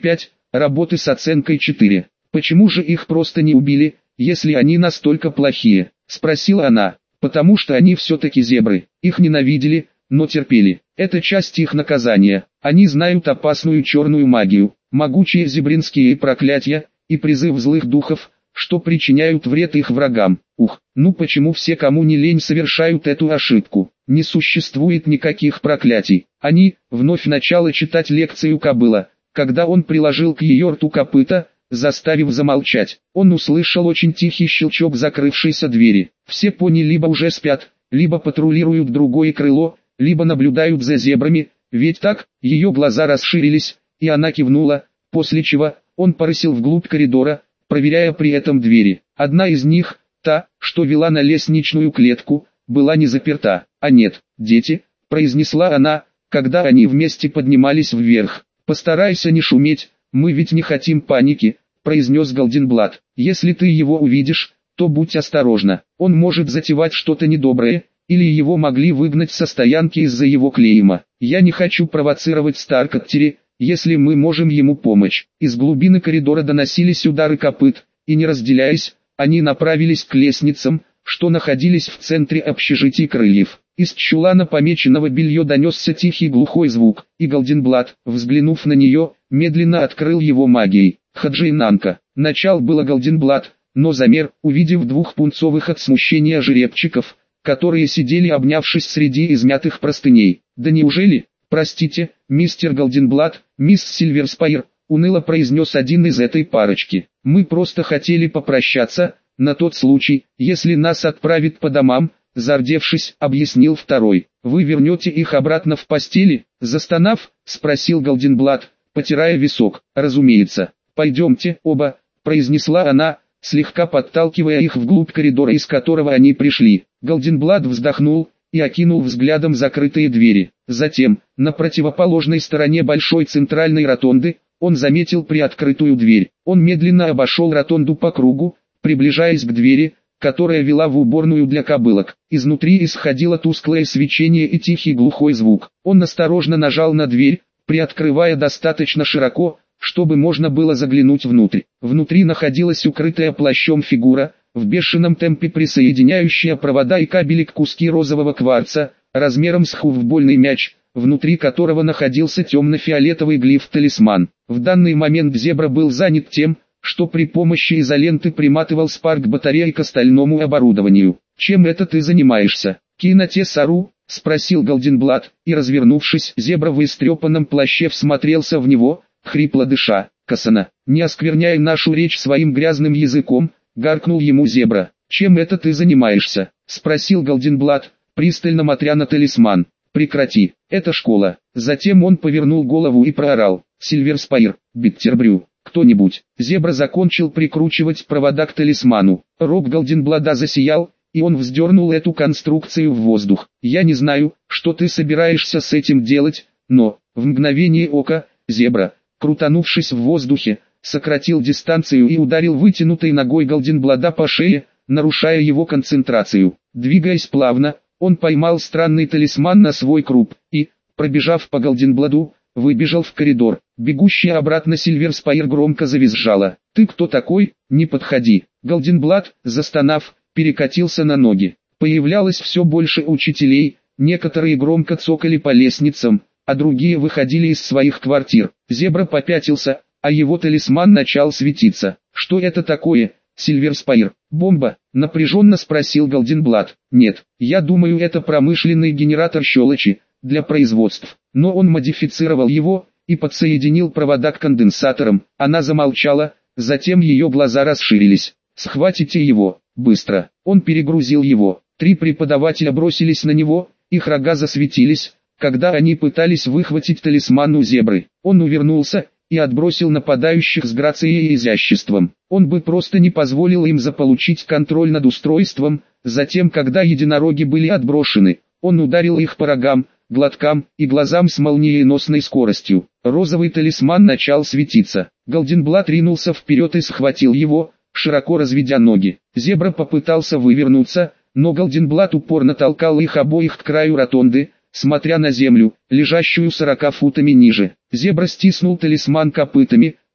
работы с оценкой четыре. Почему же их просто не убили, если они настолько плохие? Спросила она. Потому что они все-таки зебры. Их ненавидели, но терпели. Это часть их наказания. Они знают опасную черную магию, могучие зебринские проклятия и призыв злых духов, что причиняют вред их врагам. Ух, ну почему все, кому не лень, совершают эту ошибку? Не существует никаких проклятий. Они, вновь начало читать лекцию кобыла, когда он приложил к ее рту копыта, заставив замолчать. Он услышал очень тихий щелчок закрывшейся двери. Все пони либо уже спят, либо патрулируют другое крыло, либо наблюдают за зебрами, ведь так, ее глаза расширились, и она кивнула, после чего он порысил вглубь коридора, проверяя при этом двери. Одна из них, та, что вела на лестничную клетку, была не заперта. «А нет, дети», — произнесла она, когда они вместе поднимались вверх. «Постарайся не шуметь, мы ведь не хотим паники», — произнес Голденблат. «Если ты его увидишь, то будь осторожна. Он может затевать что-то недоброе, или его могли выгнать со стоянки из-за его клейма. Я не хочу провоцировать Старкоттери, если мы можем ему помочь». Из глубины коридора доносились удары копыт, и не разделяясь, они направились к лестницам, что находились в центре общежитий крыльев. Из чулана помеченного белье донесся тихий глухой звук, и Голденблат, взглянув на нее, медленно открыл его магией. Хаджинанка. Начал было Голденблат, но замер, увидев двух пунцовых от смущения жеребчиков, которые сидели обнявшись среди измятых простыней. «Да неужели? Простите, мистер Голденблат, мисс Сильверспайр», уныло произнес один из этой парочки. «Мы просто хотели попрощаться, на тот случай, если нас отправят по домам», зардевшись, объяснил второй. «Вы вернете их обратно в постели?» Застонав, спросил Голденблат, потирая висок. «Разумеется. Пойдемте, оба», произнесла она, слегка подталкивая их вглубь коридора, из которого они пришли. Голденблат вздохнул и окинул взглядом закрытые двери. Затем, на противоположной стороне большой центральной ротонды, он заметил приоткрытую дверь. Он медленно обошел ротонду по кругу, приближаясь к двери, которая вела в уборную для кобылок. Изнутри исходило тусклое свечение и тихий глухой звук. Он осторожно нажал на дверь, приоткрывая достаточно широко, чтобы можно было заглянуть внутрь. Внутри находилась укрытая плащом фигура, в бешеном темпе присоединяющая провода и кабели к куски розового кварца, размером с хувбольный мяч, внутри которого находился темно-фиолетовый глиф-талисман. В данный момент зебра был занят тем, что при помощи изоленты приматывал спарк батареи к остальному оборудованию. «Чем это ты занимаешься?» «Кинотесару?» — спросил Голденблат, и, развернувшись, зебра в истрепанном плаще всмотрелся в него, хрипло дыша. «Касана, не оскверняй нашу речь своим грязным языком», — гаркнул ему зебра. «Чем это ты занимаешься?» — спросил Голденблат, пристально смотря на талисман. «Прекрати, это школа». Затем он повернул голову и проорал: «Сильверспайр, Биттербрю, кто-нибудь!» Зебра закончил прикручивать провода к талисману. Рог Голденблада засиял, и он вздернул эту конструкцию в воздух. «Я не знаю, что ты собираешься с этим делать, но...» В мгновение ока, зебра, крутанувшись в воздухе, сократил дистанцию и ударил вытянутой ногой Голденблада по шее, нарушая его концентрацию. Двигаясь плавно, он поймал странный талисман на свой круп, и, пробежав по Голденбладу, выбежал в коридор. Бегущая обратно Сильверспайр громко завизжала. «Ты кто такой? Не подходи!» Голденблат, застонав, перекатился на ноги. Появлялось все больше учителей, некоторые громко цокали по лестницам, а другие выходили из своих квартир. Зебра попятился, а его талисман начал светиться. «Что это такое, Сильверспайр? Бомба?» — напряженно спросил Голденблат. «Нет, я думаю, это промышленный генератор щелочи, для производств». Но он модифицировал его и подсоединил провода к конденсаторам. Она замолчала, затем ее глаза расширились. «Схватите его, быстро!» Он перегрузил его. Три преподавателя бросились на него, их рога засветились, когда они пытались выхватить талисман у зебры. Он увернулся и отбросил нападающих с грацией и изяществом. Он бы просто не позволил им заполучить контроль над устройством. Затем, когда единороги были отброшены, он ударил их по рогам, глоткам и глазам с молниеносной скоростью. Розовый талисман начал светиться. Голденблат ринулся вперед и схватил его, широко разведя ноги. Зебра попытался вывернуться, но Голденблат упорно толкал их обоих к краю ротонды, смотря на землю, лежащую сорока футами ниже. Зебра стиснул талисман копытами,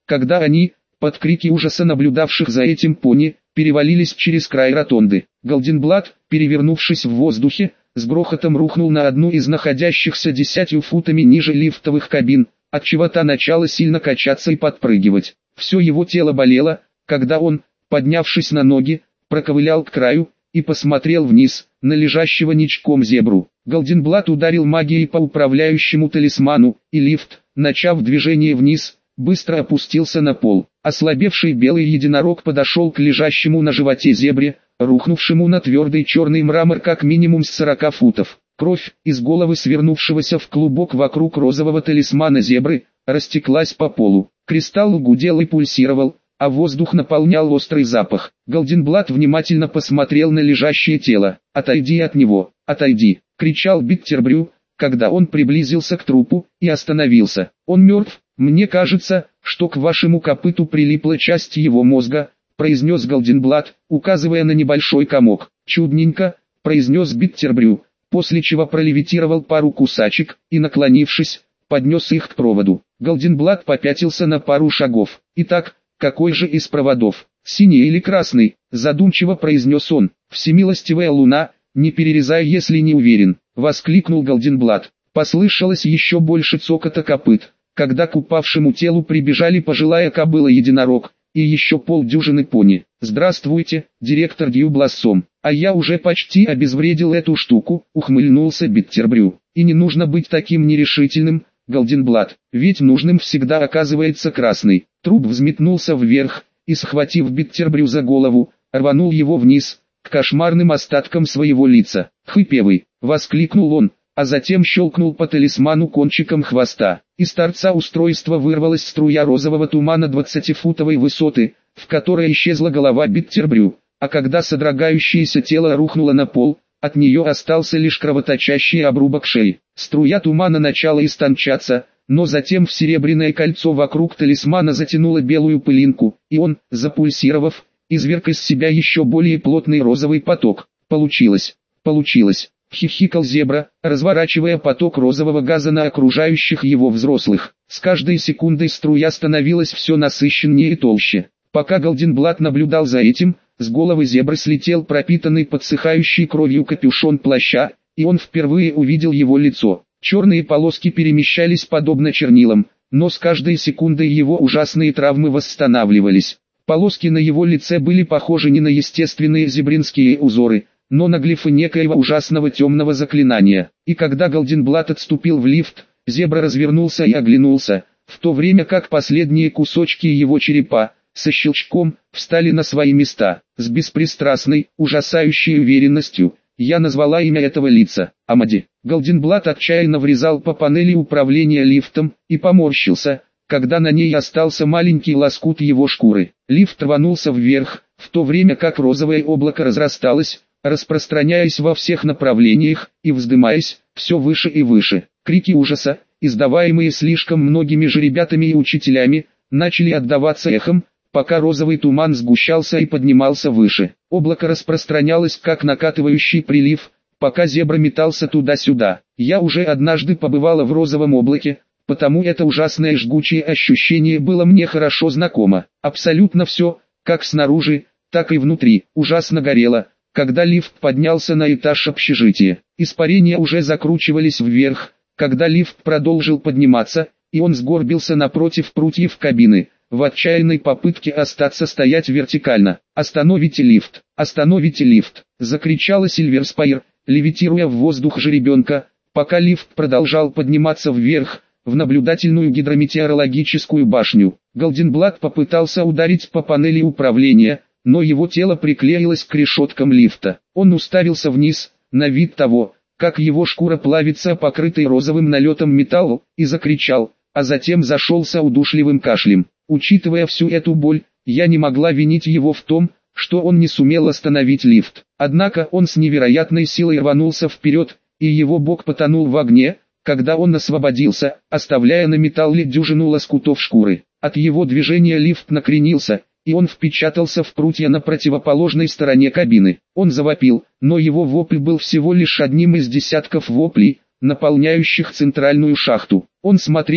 когда они, под крики ужаса наблюдавших за этим пони, перевалились через край ротонды. Голденблат, перевернувшись в воздухе, с грохотом рухнул на одну из находящихся десятью футами ниже лифтовых кабин, отчего та начала сильно качаться и подпрыгивать. Все его тело болело, когда он, поднявшись на ноги, проковылял к краю и посмотрел вниз, на лежащего ничком зебру. Голденблат ударил магией по управляющему талисману, и лифт, начав движение вниз, быстро опустился на пол. Ослабевший белый единорог подошел к лежащему на животе зебре, рухнувшему на твердый черный мрамор как минимум с сорока футов. Кровь, из головы свернувшегося в клубок вокруг розового талисмана зебры, растеклась по полу. Кристалл гудел и пульсировал, а воздух наполнял острый запах. Голденблат внимательно посмотрел на лежащее тело. «Отойди от него, отойди!» — кричал Биттербрю, когда он приблизился к трупу и остановился. «Он мертв, мне кажется, что к вашему копыту прилипла часть его мозга», — произнес Голденблат, указывая на небольшой комок. «Чудненько», — произнес Биттербрю, после чего пролевитировал пару кусачек и, наклонившись, поднес их к проводу. Голденблат попятился на пару шагов. «Итак, какой же из проводов, синий или красный?» — задумчиво произнес он. «Всемилостивая луна, не перерезай, если не уверен», — воскликнул Голденблат. Послышалось еще больше цокота копыт, когда к упавшему телу прибежали пожилая кобыла-единорог и еще полдюжины пони. «Здравствуйте, директор Дьюблассом, а я уже почти обезвредил эту штуку», — ухмыльнулся Биттербрю. «И не нужно быть таким нерешительным, Голденблат, ведь нужным всегда оказывается красный». Труп взметнулся вверх и, схватив Биттербрю за голову, рванул его вниз, к кошмарным остаткам своего лица. «Хыпевый!» — воскликнул он, а затем щелкнул по талисману кончиком хвоста. Из торца устройства вырвалась струя розового тумана двадцатифутовой высоты, в которой исчезла голова Биттербрю, а когда содрогающееся тело рухнуло на пол, от нее остался лишь кровоточащий обрубок шеи. Струя тумана начала истончаться, но затем в серебряное кольцо вокруг талисмана затянуло белую пылинку, и он, запульсировав, изверг из себя еще более плотный розовый поток. «Получилось! Получилось!» — хихикал зебра, разворачивая поток розового газа на окружающих его взрослых. С каждой секундой струя становилась все насыщеннее и толще. Пока Голденблат наблюдал за этим, с головы зебры слетел пропитанный подсыхающей кровью капюшон плаща, и он впервые увидел его лицо. Черные полоски перемещались подобно чернилам, но с каждой секундой его ужасные травмы восстанавливались. Полоски на его лице были похожи не на естественные зебринские узоры, но на глифы некоего ужасного темного заклинания. И когда Голденблат отступил в лифт, зебра развернулся и оглянулся, в то время как последние кусочки его черепа, со щелчком, встали на свои места. С беспристрастной, ужасающей уверенностью, я назвала имя этого лица — Амади. Голденблат отчаянно врезал по панели управления лифтом и поморщился, когда на ней остался маленький лоскут его шкуры. Лифт рванулся вверх, в то время как розовое облако разрасталось, распространяясь во всех направлениях и вздымаясь все выше и выше. Крики ужаса, издаваемые слишком многими жеребятами и учителями, начали отдаваться эхом, пока розовый туман сгущался и поднимался выше. Облако распространялось как накатывающий прилив, пока зебра метался туда-сюда. Я уже однажды побывала в розовом облаке, потому это ужасное жгучее ощущение было мне хорошо знакомо. Абсолютно все, как снаружи, так и внутри, ужасно горело, когда лифт поднялся на этаж общежития. Испарения уже закручивались вверх, когда лифт продолжил подниматься, и он сгорбился напротив прутьев кабины, в отчаянной попытке остаться стоять вертикально. «Остановите лифт! Остановите лифт!» — закричала Сильверспайр, левитируя в воздух жеребенка, пока лифт продолжал подниматься вверх, в наблюдательную гидрометеорологическую башню. Голденблат попытался ударить по панели управления, но его тело приклеилось к решеткам лифта. Он уставился вниз, на вид того, как его шкура плавится, покрытый розовым налетом металлу, и закричал, а затем зашелся удушливым кашлем. Учитывая всю эту боль, я не могла винить его в том, что он не сумел остановить лифт. Однако он с невероятной силой рванулся вперед, и его бок потонул в огне, когда он освободился, оставляя на металле дюжину лоскутов шкуры. От его движения лифт накренился, и он впечатался в прутья на противоположной стороне кабины. Он завопил, но его вопль был всего лишь одним из десятков воплей, наполняющих центральную шахту. Он смотрел,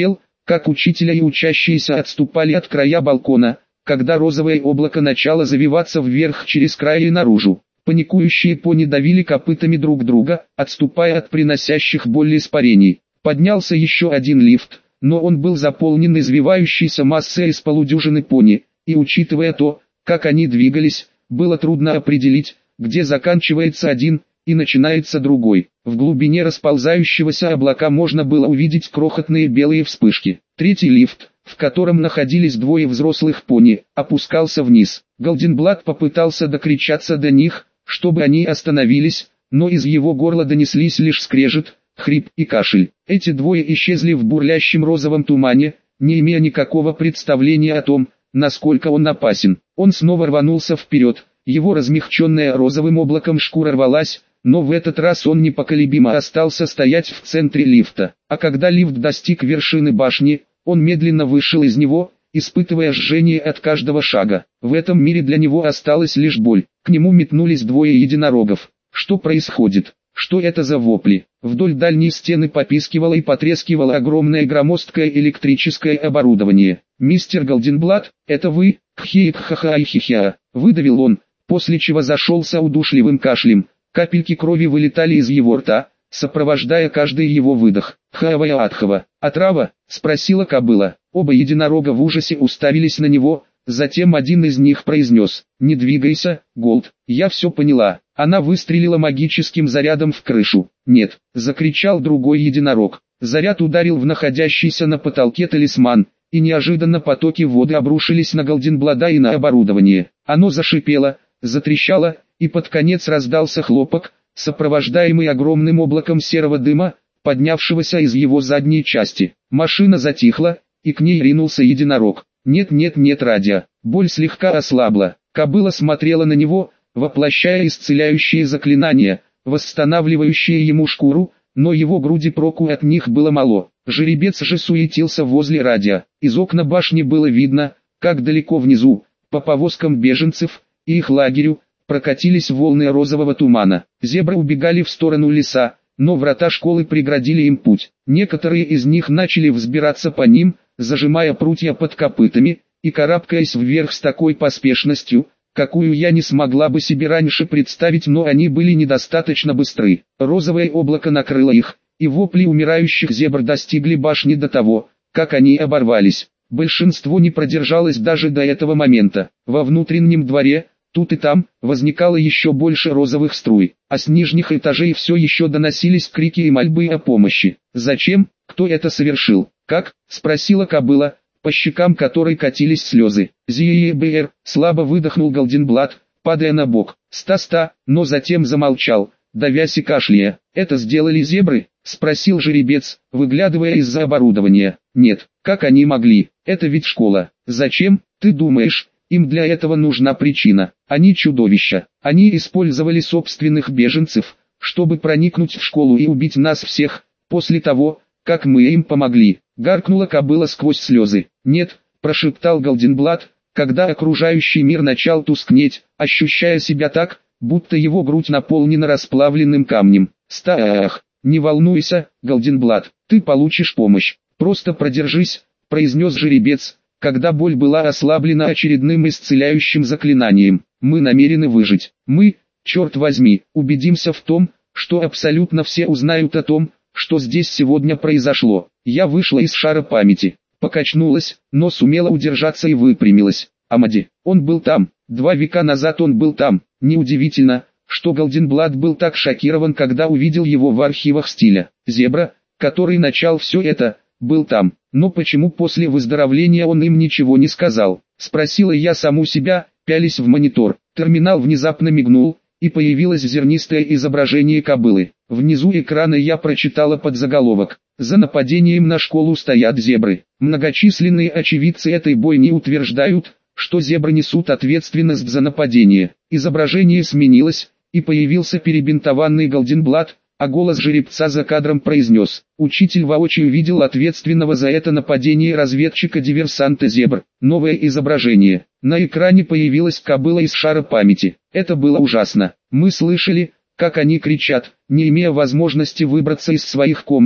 как учителя и учащиеся отступали от края балкона, когда розовое облако начало завиваться вверх через край и наружу. Паникующие пони давили копытами друг друга, отступая от приносящих боль испарений. Поднялся еще один лифт, но он был заполнен извивающейся массой из полудюжины пони, и учитывая то, как они двигались, было трудно определить, где заканчивается один и начинается другой. В глубине расползающегося облака можно было увидеть крохотные белые вспышки. Третий лифт, в котором находились двое взрослых пони, опускался вниз. Голденблат попытался докричаться до них, чтобы они остановились, но из его горла донеслись лишь скрежет, хрип и кашель. Эти двое исчезли в бурлящем розовом тумане, не имея никакого представления о том, насколько он опасен. Он снова рванулся вперед, его размягченная розовым облаком шкура рвалась, но в этот раз он непоколебимо остался стоять в центре лифта. А когда лифт достиг вершины башни, он медленно вышел из него, испытывая жжение от каждого шага. В этом мире для него осталась лишь боль. К нему метнулись двое единорогов. Что происходит? Что это за вопли? Вдоль дальней стены попискивало и потрескивало огромное громоздкое электрическое оборудование. «Мистер Голденблат, это вы?» «Кхи-кха-ха-хи-хя», выдавил он, после чего зашелся удушливым кашлем. Капельки крови вылетали из его рта, сопровождая каждый его выдох. «Хаавая Атхава, отрава?» — спросила кобыла. Оба единорога в ужасе уставились на него, затем один из них произнес: «Не двигайся, Голд, я все поняла». Она выстрелила магическим зарядом в крышу. «Нет!» — закричал другой единорог. Заряд ударил в находящийся на потолке талисман, и неожиданно потоки воды обрушились на Голденблада и на оборудование. Оно зашипело, затрещало, и под конец раздался хлопок, сопровождаемый огромным облаком серого дыма, поднявшегося из его задней части. Машина затихла, и к ней ринулся единорог. «Нет-нет-нет, Радя!» Боль слегка ослабла. Кобыла смотрела на него, воплощая исцеляющие заклинания, восстанавливающие ему шкуру, но его груди проку от них было мало. Жеребец же суетился возле Радя. Из окна башни было видно, как далеко внизу, по повозкам беженцев и их лагерю, прокатились волны розового тумана. Зебры убегали в сторону леса, но врата школы преградили им путь. Некоторые из них начали взбираться по ним, зажимая прутья под копытами, и карабкаясь вверх с такой поспешностью, какую я не смогла бы себе раньше представить, но они были недостаточно быстры. Розовое облако накрыло их, и вопли умирающих зебр достигли башни до того, как они оборвались. Большинство не продержалось даже до этого момента. Во внутреннем дворе, тут и там, возникало еще больше розовых струй, а с нижних этажей все еще доносились крики и мольбы о помощи. «Зачем? Кто это совершил? Как?» — спросила кобыла, по щекам которой катились слезы. «Зиебр», — слабо выдохнул Голденблат, падая на бок. «Ста-ста», но затем замолчал, давясь и кашляя. «Это сделали зебры?» — спросил жеребец, выглядывая из-за оборудования. «Нет, как они могли? Это ведь школа. Зачем, ты думаешь? Им для этого нужна причина. Они чудовища. Они использовали собственных беженцев, чтобы проникнуть в школу и убить нас всех, после того, как мы им помогли». Гаркнула кобыла сквозь слезы. «Нет», — прошептал Голденблат, когда окружающий мир начал тускнеть, ощущая себя так, будто его грудь наполнена расплавленным камнем. «Стаах, не волнуйся, Голденблат, ты получишь помощь. Просто продержись», — произнес жеребец, когда боль была ослаблена очередным исцеляющим заклинанием. «Мы намерены выжить. Мы, черт возьми, убедимся в том, что абсолютно все узнают о том, что здесь сегодня произошло». Я вышла из шара памяти, покачнулась, но сумела удержаться и выпрямилась. Амади, он был там, два века назад он был там. Неудивительно, что Голденблат был так шокирован, когда увидел его в архивах стиля. Зебра, который начал все это, был там. Но почему после выздоровления он им ничего не сказал? Спросила я саму себя, пялись в монитор. Терминал внезапно мигнул, и появилось зернистое изображение кобылы. Внизу экрана я прочитала подзаголовок: «За нападением на школу стоят зебры». Многочисленные очевидцы этой бойни утверждают, что зебры несут ответственность за нападение. Изображение сменилось, и появился перебинтованный Голденблат, а голос жеребца за кадром произнес: «Учитель воочию видел ответственного за это нападение разведчика-диверсанта зебр». Новое изображение. На экране появилась кобыла из шара памяти. Это было ужасно. Мы слышали, как они кричат, не имея возможности выбраться из своих комнат,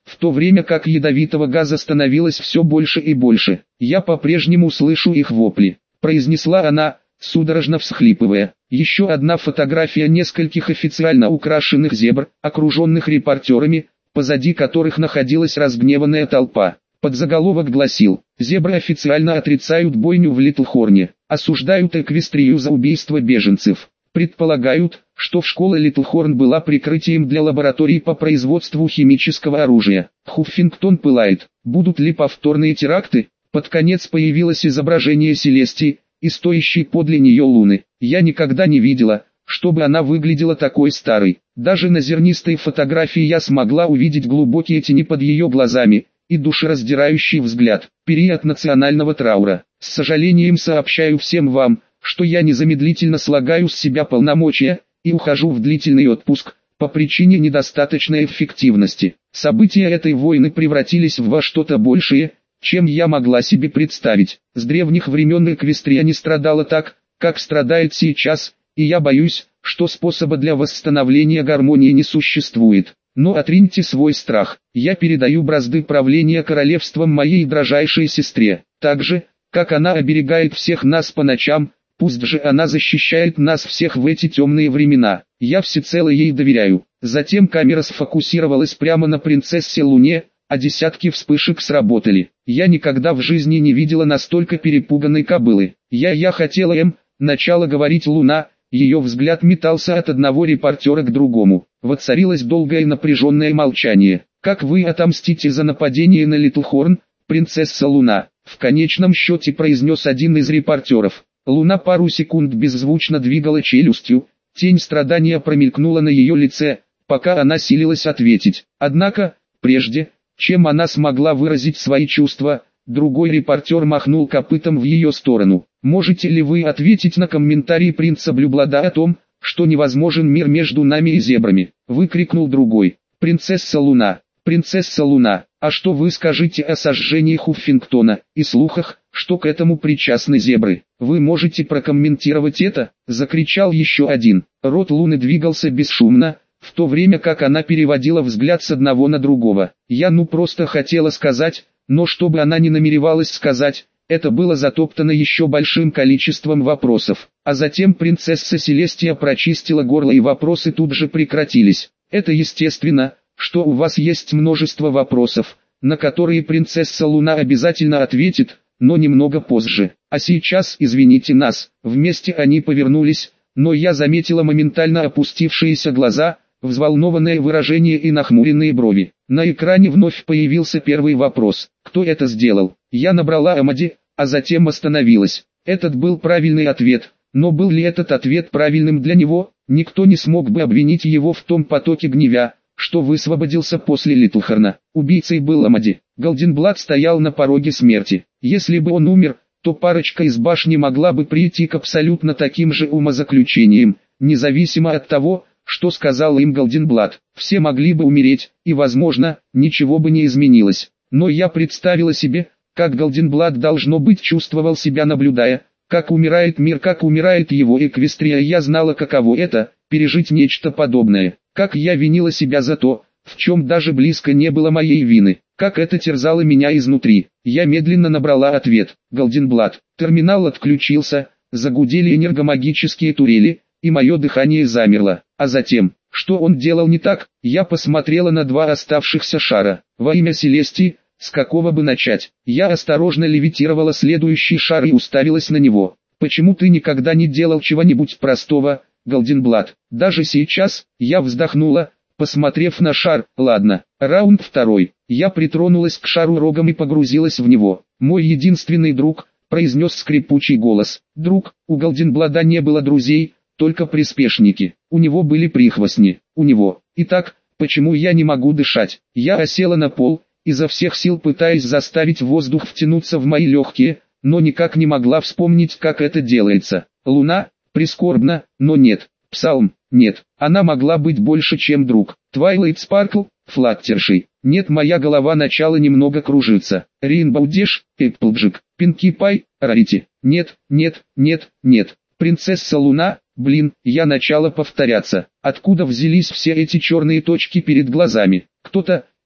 в то время как ядовитого газа становилось все больше и больше. «Я по-прежнему слышу их вопли», — произнесла она, судорожно всхлипывая. Еще одна фотография нескольких официально украшенных зебр, окруженных репортерами, позади которых находилась разгневанная толпа. Подзаголовок гласил: «Зебры официально отрицают бойню в Литлхорне, осуждают Эквестрию за убийство беженцев. Предполагают, что в школе Литлхорн была прикрытием для лабораторий по производству химического оружия. Хуффингтон пылает. Будут ли повторные теракты?» Под конец появилось изображение Селестии и стоящей подле нее Луны. Я никогда не видела, чтобы она выглядела такой старой. Даже на зернистой фотографии я смогла увидеть глубокие тени под ее глазами и душераздирающий взгляд. Период национального траура. С сожалением сообщаю всем вам, что я незамедлительно слагаю с себя полномочия и ухожу в длительный отпуск по причине недостаточной эффективности. События этой войны превратились в во что-то большее, чем я могла себе представить. С древних времен Эквестрия не страдала так, как страдает сейчас, и я боюсь, что способа для восстановления гармонии не существует. Но отриньте свой страх. Я передаю бразды правления королевством моей дрожайшей сестре. Так же, как она оберегает всех нас по ночам, пусть же она защищает нас всех в эти темные времена. Я всецело ей доверяю». Затем камера сфокусировалась прямо на принцессе Луне, а десятки вспышек сработали. Я никогда в жизни не видела настолько перепуганной кобылы. Я я хотела им, начала говорить Луна, ее взгляд метался от одного репортера к другому. Воцарилось долгое напряженное молчание. «Как вы отомстите за нападение на Литлхорн, принцесса Луна?» В конечном счете произнес один из репортеров. Луна пару секунд беззвучно двигала челюстью, тень страдания промелькнула на ее лице, пока она силилась ответить. Однако, прежде, чем она смогла выразить свои чувства, другой репортер махнул копытом в ее сторону. «Можете ли вы ответить на комментарий принца Блюблада о том, что невозможен мир между нами и зебрами?» — выкрикнул другой. «Принцесса Луна, принцесса Луна, а что вы скажете о сожжении Хуффингтона и слухах, что к этому причастны зебры? Вы можете прокомментировать это?» — закричал еще один. Рот Луны двигался бесшумно, в то время как она переводила взгляд с одного на другого. Я ну просто хотела сказать, но что бы она ни намеревалась сказать, это было затоптано еще большим количеством вопросов. А затем принцесса Селестия прочистила горло, и вопросы тут же прекратились. «Это естественно, что у вас есть множество вопросов, на которые принцесса Луна обязательно ответит, но немного позже. А сейчас извините нас». Вместе они повернулись, но я заметила моментально опустившиеся глаза, взволнованное выражение и нахмуренные брови. На экране вновь появился первый вопрос: «Кто это сделал?» Я набрала Амади, а затем остановилась. Этот был правильный ответ, но был ли этот ответ правильным для него? Никто не смог бы обвинить его в том потоке гнева, что высвободился после Литлхорна. Убийцей был Амади. Голденблат стоял на пороге смерти. Если бы он умер, то парочка из башни могла бы прийти к абсолютно таким же умозаключениям, независимо от того, что сказал им Голденблат. Все могли бы умереть, и, возможно, ничего бы не изменилось. Но я представила себе, как Голденблат должно быть чувствовал себя, наблюдая, как умирает мир, как умирает его Эквестрия. Я знала, каково это — пережить нечто подобное. Как я винила себя за то, в чем даже близко не было моей вины. Как это терзало меня изнутри. Я медленно набрала ответ: Голденблат. Терминал отключился, загудели энергомагические турели, и мое дыхание замерло. А затем, что он делал не так? Я посмотрела на два оставшихся шара. Во имя Селестии, с какого бы начать? Я осторожно левитировала следующий шар и уставилась на него. «Почему ты никогда не делал чего-нибудь простого, Голденблат?» Даже сейчас, я вздохнула, посмотрев на шар. Ладно, раунд второй. Я притронулась к шару рогом и погрузилась в него. «Мой единственный друг», — произнес скрипучий голос. «Друг?» У Голденблада не было друзей, только приспешники. У него были прихвостни. У него. Итак, почему я не могу дышать? Я осела на пол, изо всех сил пытаясь заставить воздух втянуться в мои легкие, но никак не могла вспомнить, как это делается. Луна? Прискорбно, но нет. Псалм? Нет. Она могла быть больше, чем друг. Твайлайт Спаркл? Флаттерши? Нет, моя голова начала немного кружиться. Рейнбоу Дэш? Эпплджик? Пинки Пай? Рарити? Нет, нет, нет, нет. Принцесса Луна? Блин, я начала повторяться. Откуда взялись все эти черные точки перед глазами? Кто-то,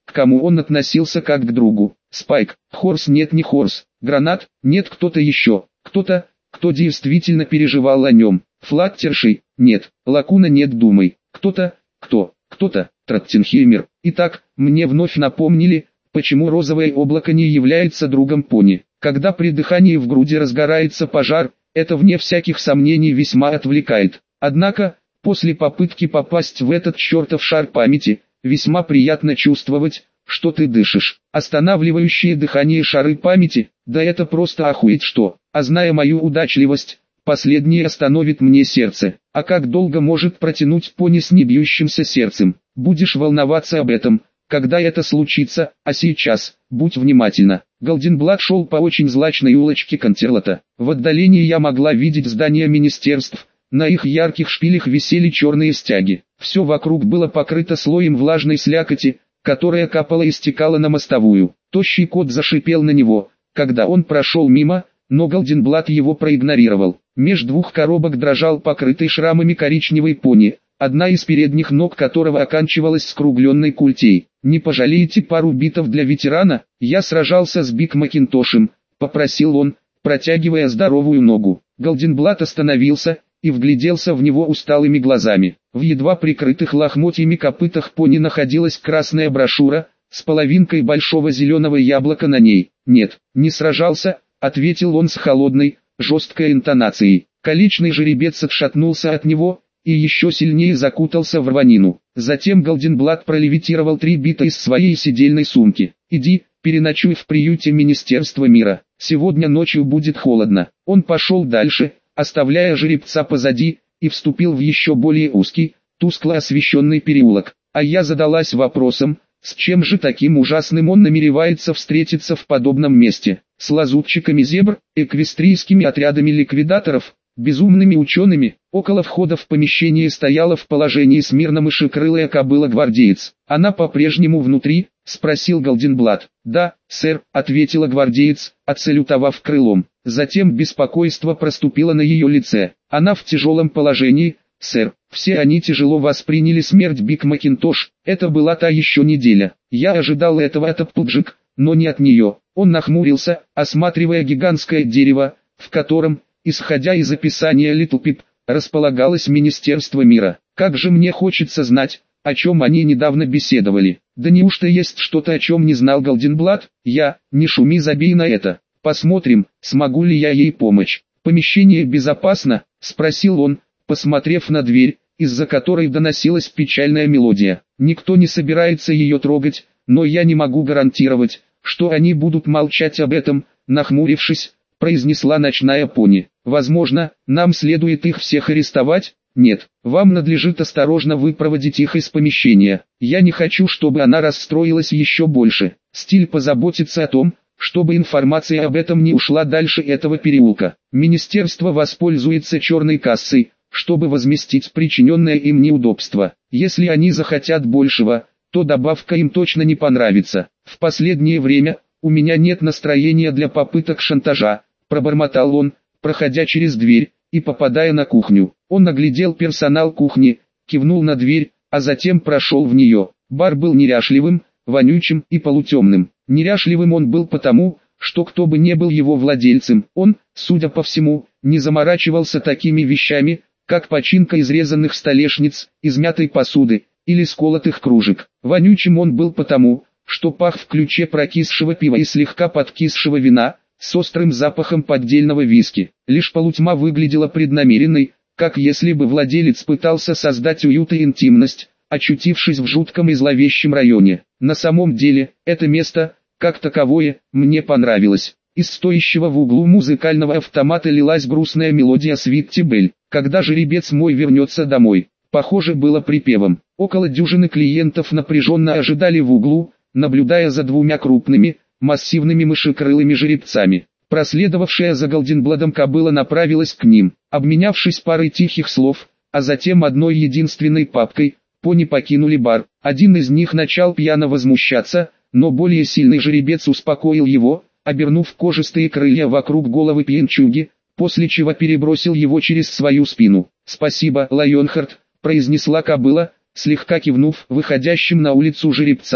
к кому он относился как к другу. Спайк, Хорс нет не Хорс, Гранат, нет кто-то еще, кто-то, кто действительно переживал о нем. Флаттерши, нет, Лакуна нет думай, кто-то, кто, кто-то, Траттенхеймер. Итак, мне вновь напомнили, почему розовое облако не является другом пони. Когда при дыхании в груди разгорается пожар, это вне всяких сомнений весьма отвлекает. Однако, после попытки попасть в этот чертов шар памяти, весьма приятно чувствовать, что ты дышишь. Останавливающие дыхание шары памяти, да это просто охуеть что. А зная мою удачливость, последнее остановит мне сердце. А как долго может протянуть пони с небьющимся сердцем? Будешь волноваться об этом, когда это случится, а сейчас, будь внимательна. Голденблат шел по очень злачной улочке Контерлота. В отдалении я могла видеть здания министерств, на их ярких шпилях висели черные стяги. Все вокруг было покрыто слоем влажной слякоти, которая капала и стекала на мостовую. Тощий кот зашипел на него, когда он прошел мимо, но Голденблат его проигнорировал. Меж двух коробок дрожал покрытый шрамами коричневый пони, одна из передних ног которого оканчивалась скругленной культей. «Не пожалеете пару битов для ветерана? Я сражался с Биг Макинтошем», — попросил он, протягивая здоровую ногу. Голденблат остановился и вгляделся в него усталыми глазами. В едва прикрытых лохмотьями копытах пони находилась красная брошюра, с половинкой большого зеленого яблока на ней. «Нет, не сражался», — ответил он с холодной, жесткой интонацией. Колечный жеребец отшатнулся от него и еще сильнее закутался в рванину. Затем Голденблат пролевитировал три бита из своей сидельной сумки. «Иди, переночуй в приюте Министерства мира. Сегодня ночью будет холодно». Он пошел дальше, оставляя жеребца позади, и вступил в еще более узкий, тускло освещенный переулок. А я задалась вопросом, с чем же таким ужасным он намеревается встретиться в подобном месте? С лазутчиками зебр, эквестрийскими отрядами ликвидаторов, безумными учеными? Около входа в помещение стояла в положении смирно мышекрылая кобыла-гвардеец. «Она по-прежнему внутри?» — спросил Голденблат. «Да, сэр», — ответила гвардеец, отсалютовав крылом. Затем беспокойство проступило на ее лице. «Она в тяжелом положении, сэр. Все они тяжело восприняли смерть Биг Макинтош. Это была та еще неделя. Я ожидал этого от Апплджек, но не от нее». Он нахмурился, осматривая гигантское дерево, в котором, исходя из описания Литл Пип, располагалось Министерство мира. Как же мне хочется знать, о чем они недавно беседовали. Да неужто есть что-то, о чем не знал Голденблат? Я, не шуми, забей на это. Посмотрим, смогу ли я ей помочь. «Помещение безопасно?» — спросил он, посмотрев на дверь, из-за которой доносилась печальная мелодия. «Никто не собирается ее трогать, но я не могу гарантировать, что они будут молчать об этом», — нахмурившись, произнесла ночная пони. «Возможно, нам следует их всех арестовать?» «Нет, вам надлежит осторожно выпроводить их из помещения. Я не хочу, чтобы она расстроилась еще больше. Стиль позаботится о том, чтобы информация об этом не ушла дальше этого переулка. Министерство воспользуется черной кассой, чтобы возместить причиненное им неудобство. Если они захотят большего, то добавка им точно не понравится. В последнее время у меня нет настроения для попыток шантажа», — пробормотал он, проходя через дверь и попадая на кухню. Он оглядел персонал кухни, кивнул на дверь, а затем прошел в нее. Бар был неряшливым, вонючим и полутемным. Неряшливым он был потому, что кто бы ни был его владельцем, он, судя по всему, не заморачивался такими вещами, как починка изрезанных столешниц, измятой посуды или сколотых кружек. Вонючим он был потому, что пах в ключе прокисшего пива и слегка подкисшего вина, с острым запахом поддельного виски. Лишь полутьма выглядела преднамеренной, как если бы владелец пытался создать уют и интимность, очутившись в жутком и зловещем районе. На самом деле, это место, как таковое, мне понравилось. Из стоящего в углу музыкального автомата лилась грустная мелодия Свитти Белль. «Когда жеребец мой вернется домой», похоже, было припевом. Около дюжины клиентов напряженно ожидали в углу, наблюдая за двумя крупными, массивными мышекрылыми жеребцами. Проследовавшая за Голденбладом кобыла направилась к ним. Обменявшись парой тихих слов, а затем одной единственной папкой, пони покинули бар. Один из них начал пьяно возмущаться, но более сильный жеребец успокоил его, обернув кожистые крылья вокруг головы пьянчуги, после чего перебросил его через свою спину. «Спасибо, Лайонхард», — произнесла кобыла, слегка кивнув выходящим на улицу жеребцам.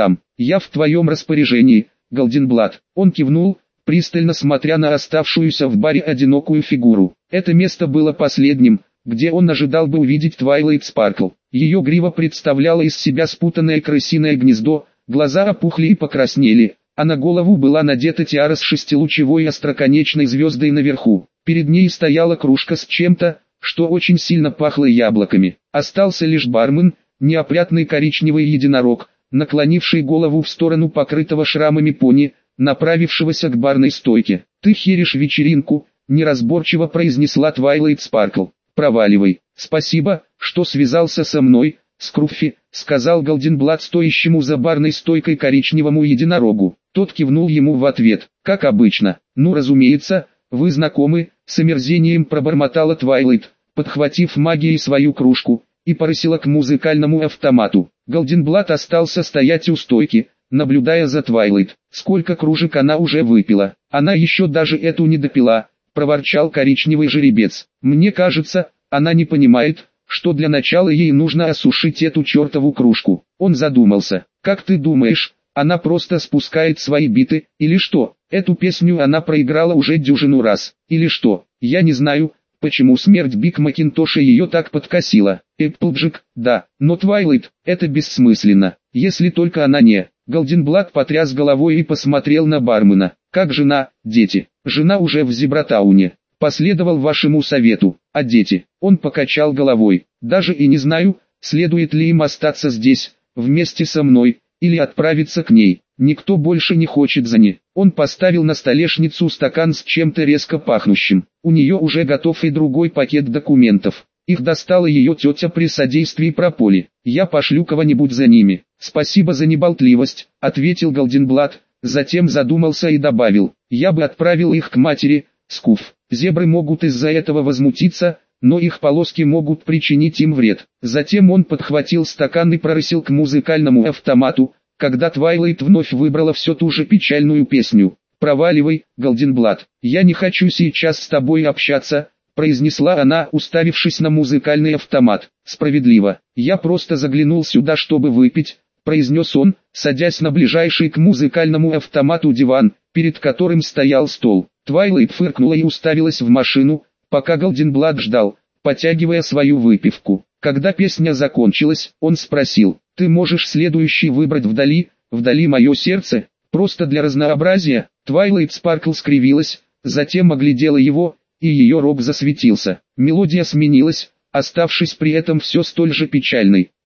Я в твоем распоряжении, Голденблат. Он кивнул, пристально смотря на оставшуюся в баре одинокую фигуру. Это место было последним, где он ожидал бы увидеть Твайлайт Спаркл. Ее грива представляла из себя спутанное крысиное гнездо, глаза опухли и покраснели, а на голову была надета тиара с шестилучевой остроконечной звездой наверху. Перед ней стояла кружка с чем-то, что очень сильно пахло яблоками. Остался лишь бармен, неопрятный коричневый единорог, наклонивший голову в сторону покрытого шрамами пони, направившегося к барной стойке. «Ты херишь вечеринку», — неразборчиво произнесла Твайлайт Спаркл. «Проваливай. Спасибо, что связался со мной, Скруффи», — сказал Голденблат стоящему за барной стойкой коричневому единорогу. Тот кивнул ему в ответ. «Как обычно. Ну, разумеется, вы знакомы», — с омерзением пробормотала Твайлайт, подхватив магией свою кружку, и порысила к музыкальному автомату. Голденблат остался стоять у стойки, наблюдая за Твайлайт. Сколько кружек она уже выпила. Она еще даже эту не допила, проворчал коричневый жеребец. Мне кажется, она не понимает, что для начала ей нужно осушить эту чертову кружку. Он задумался. Как ты думаешь, она просто спускает свои биты, или что? Эту песню она проиграла уже дюжину раз, или что? Я не знаю, почему смерть Биг Макинтоша ее так подкосила. Эпплджек, да, но Твайлайт, это бессмысленно, если только она не... Голденблат потряс головой и посмотрел на бармена. Как жена, дети? Жена уже в Зебратауне. Последовал вашему совету. А дети? Он покачал головой. Даже и не знаю, следует ли им остаться здесь, вместе со мной, или отправиться к ней. Никто больше не хочет за ней. Он поставил на столешницу стакан с чем-то резко пахнущим. У нее уже готов и другой пакет документов. Их достала ее тетя при содействии Прополи. Я пошлю кого-нибудь за ними. Спасибо за неболтливость, ответил Голденблат, затем задумался и добавил. Я бы отправил их к матери, Скуф. Зебры могут из-за этого возмутиться, но их полоски могут причинить им вред. Затем он подхватил стакан и прорысил к музыкальному автомату, когда Твайлайт вновь выбрала все ту же печальную песню. «Проваливай, Голденблат, я не хочу сейчас с тобой общаться», произнесла она, уставившись на музыкальный автомат. «Справедливо. Я просто заглянул сюда, чтобы выпить», произнес он, садясь на ближайший к музыкальному автомату диван, перед которым стоял стол. Твайлайт фыркнула и уставилась в машину, пока Голденблат ждал, потягивая свою выпивку. Когда песня закончилась, он спросил: «Ты можешь следующий выбрать вдали, вдали мое сердце, просто для разнообразия?» Твайлайт Спаркл скривилась, затем оглядела его, и ее рог засветился. Мелодия сменилась, оставшись при этом все столь же печальной.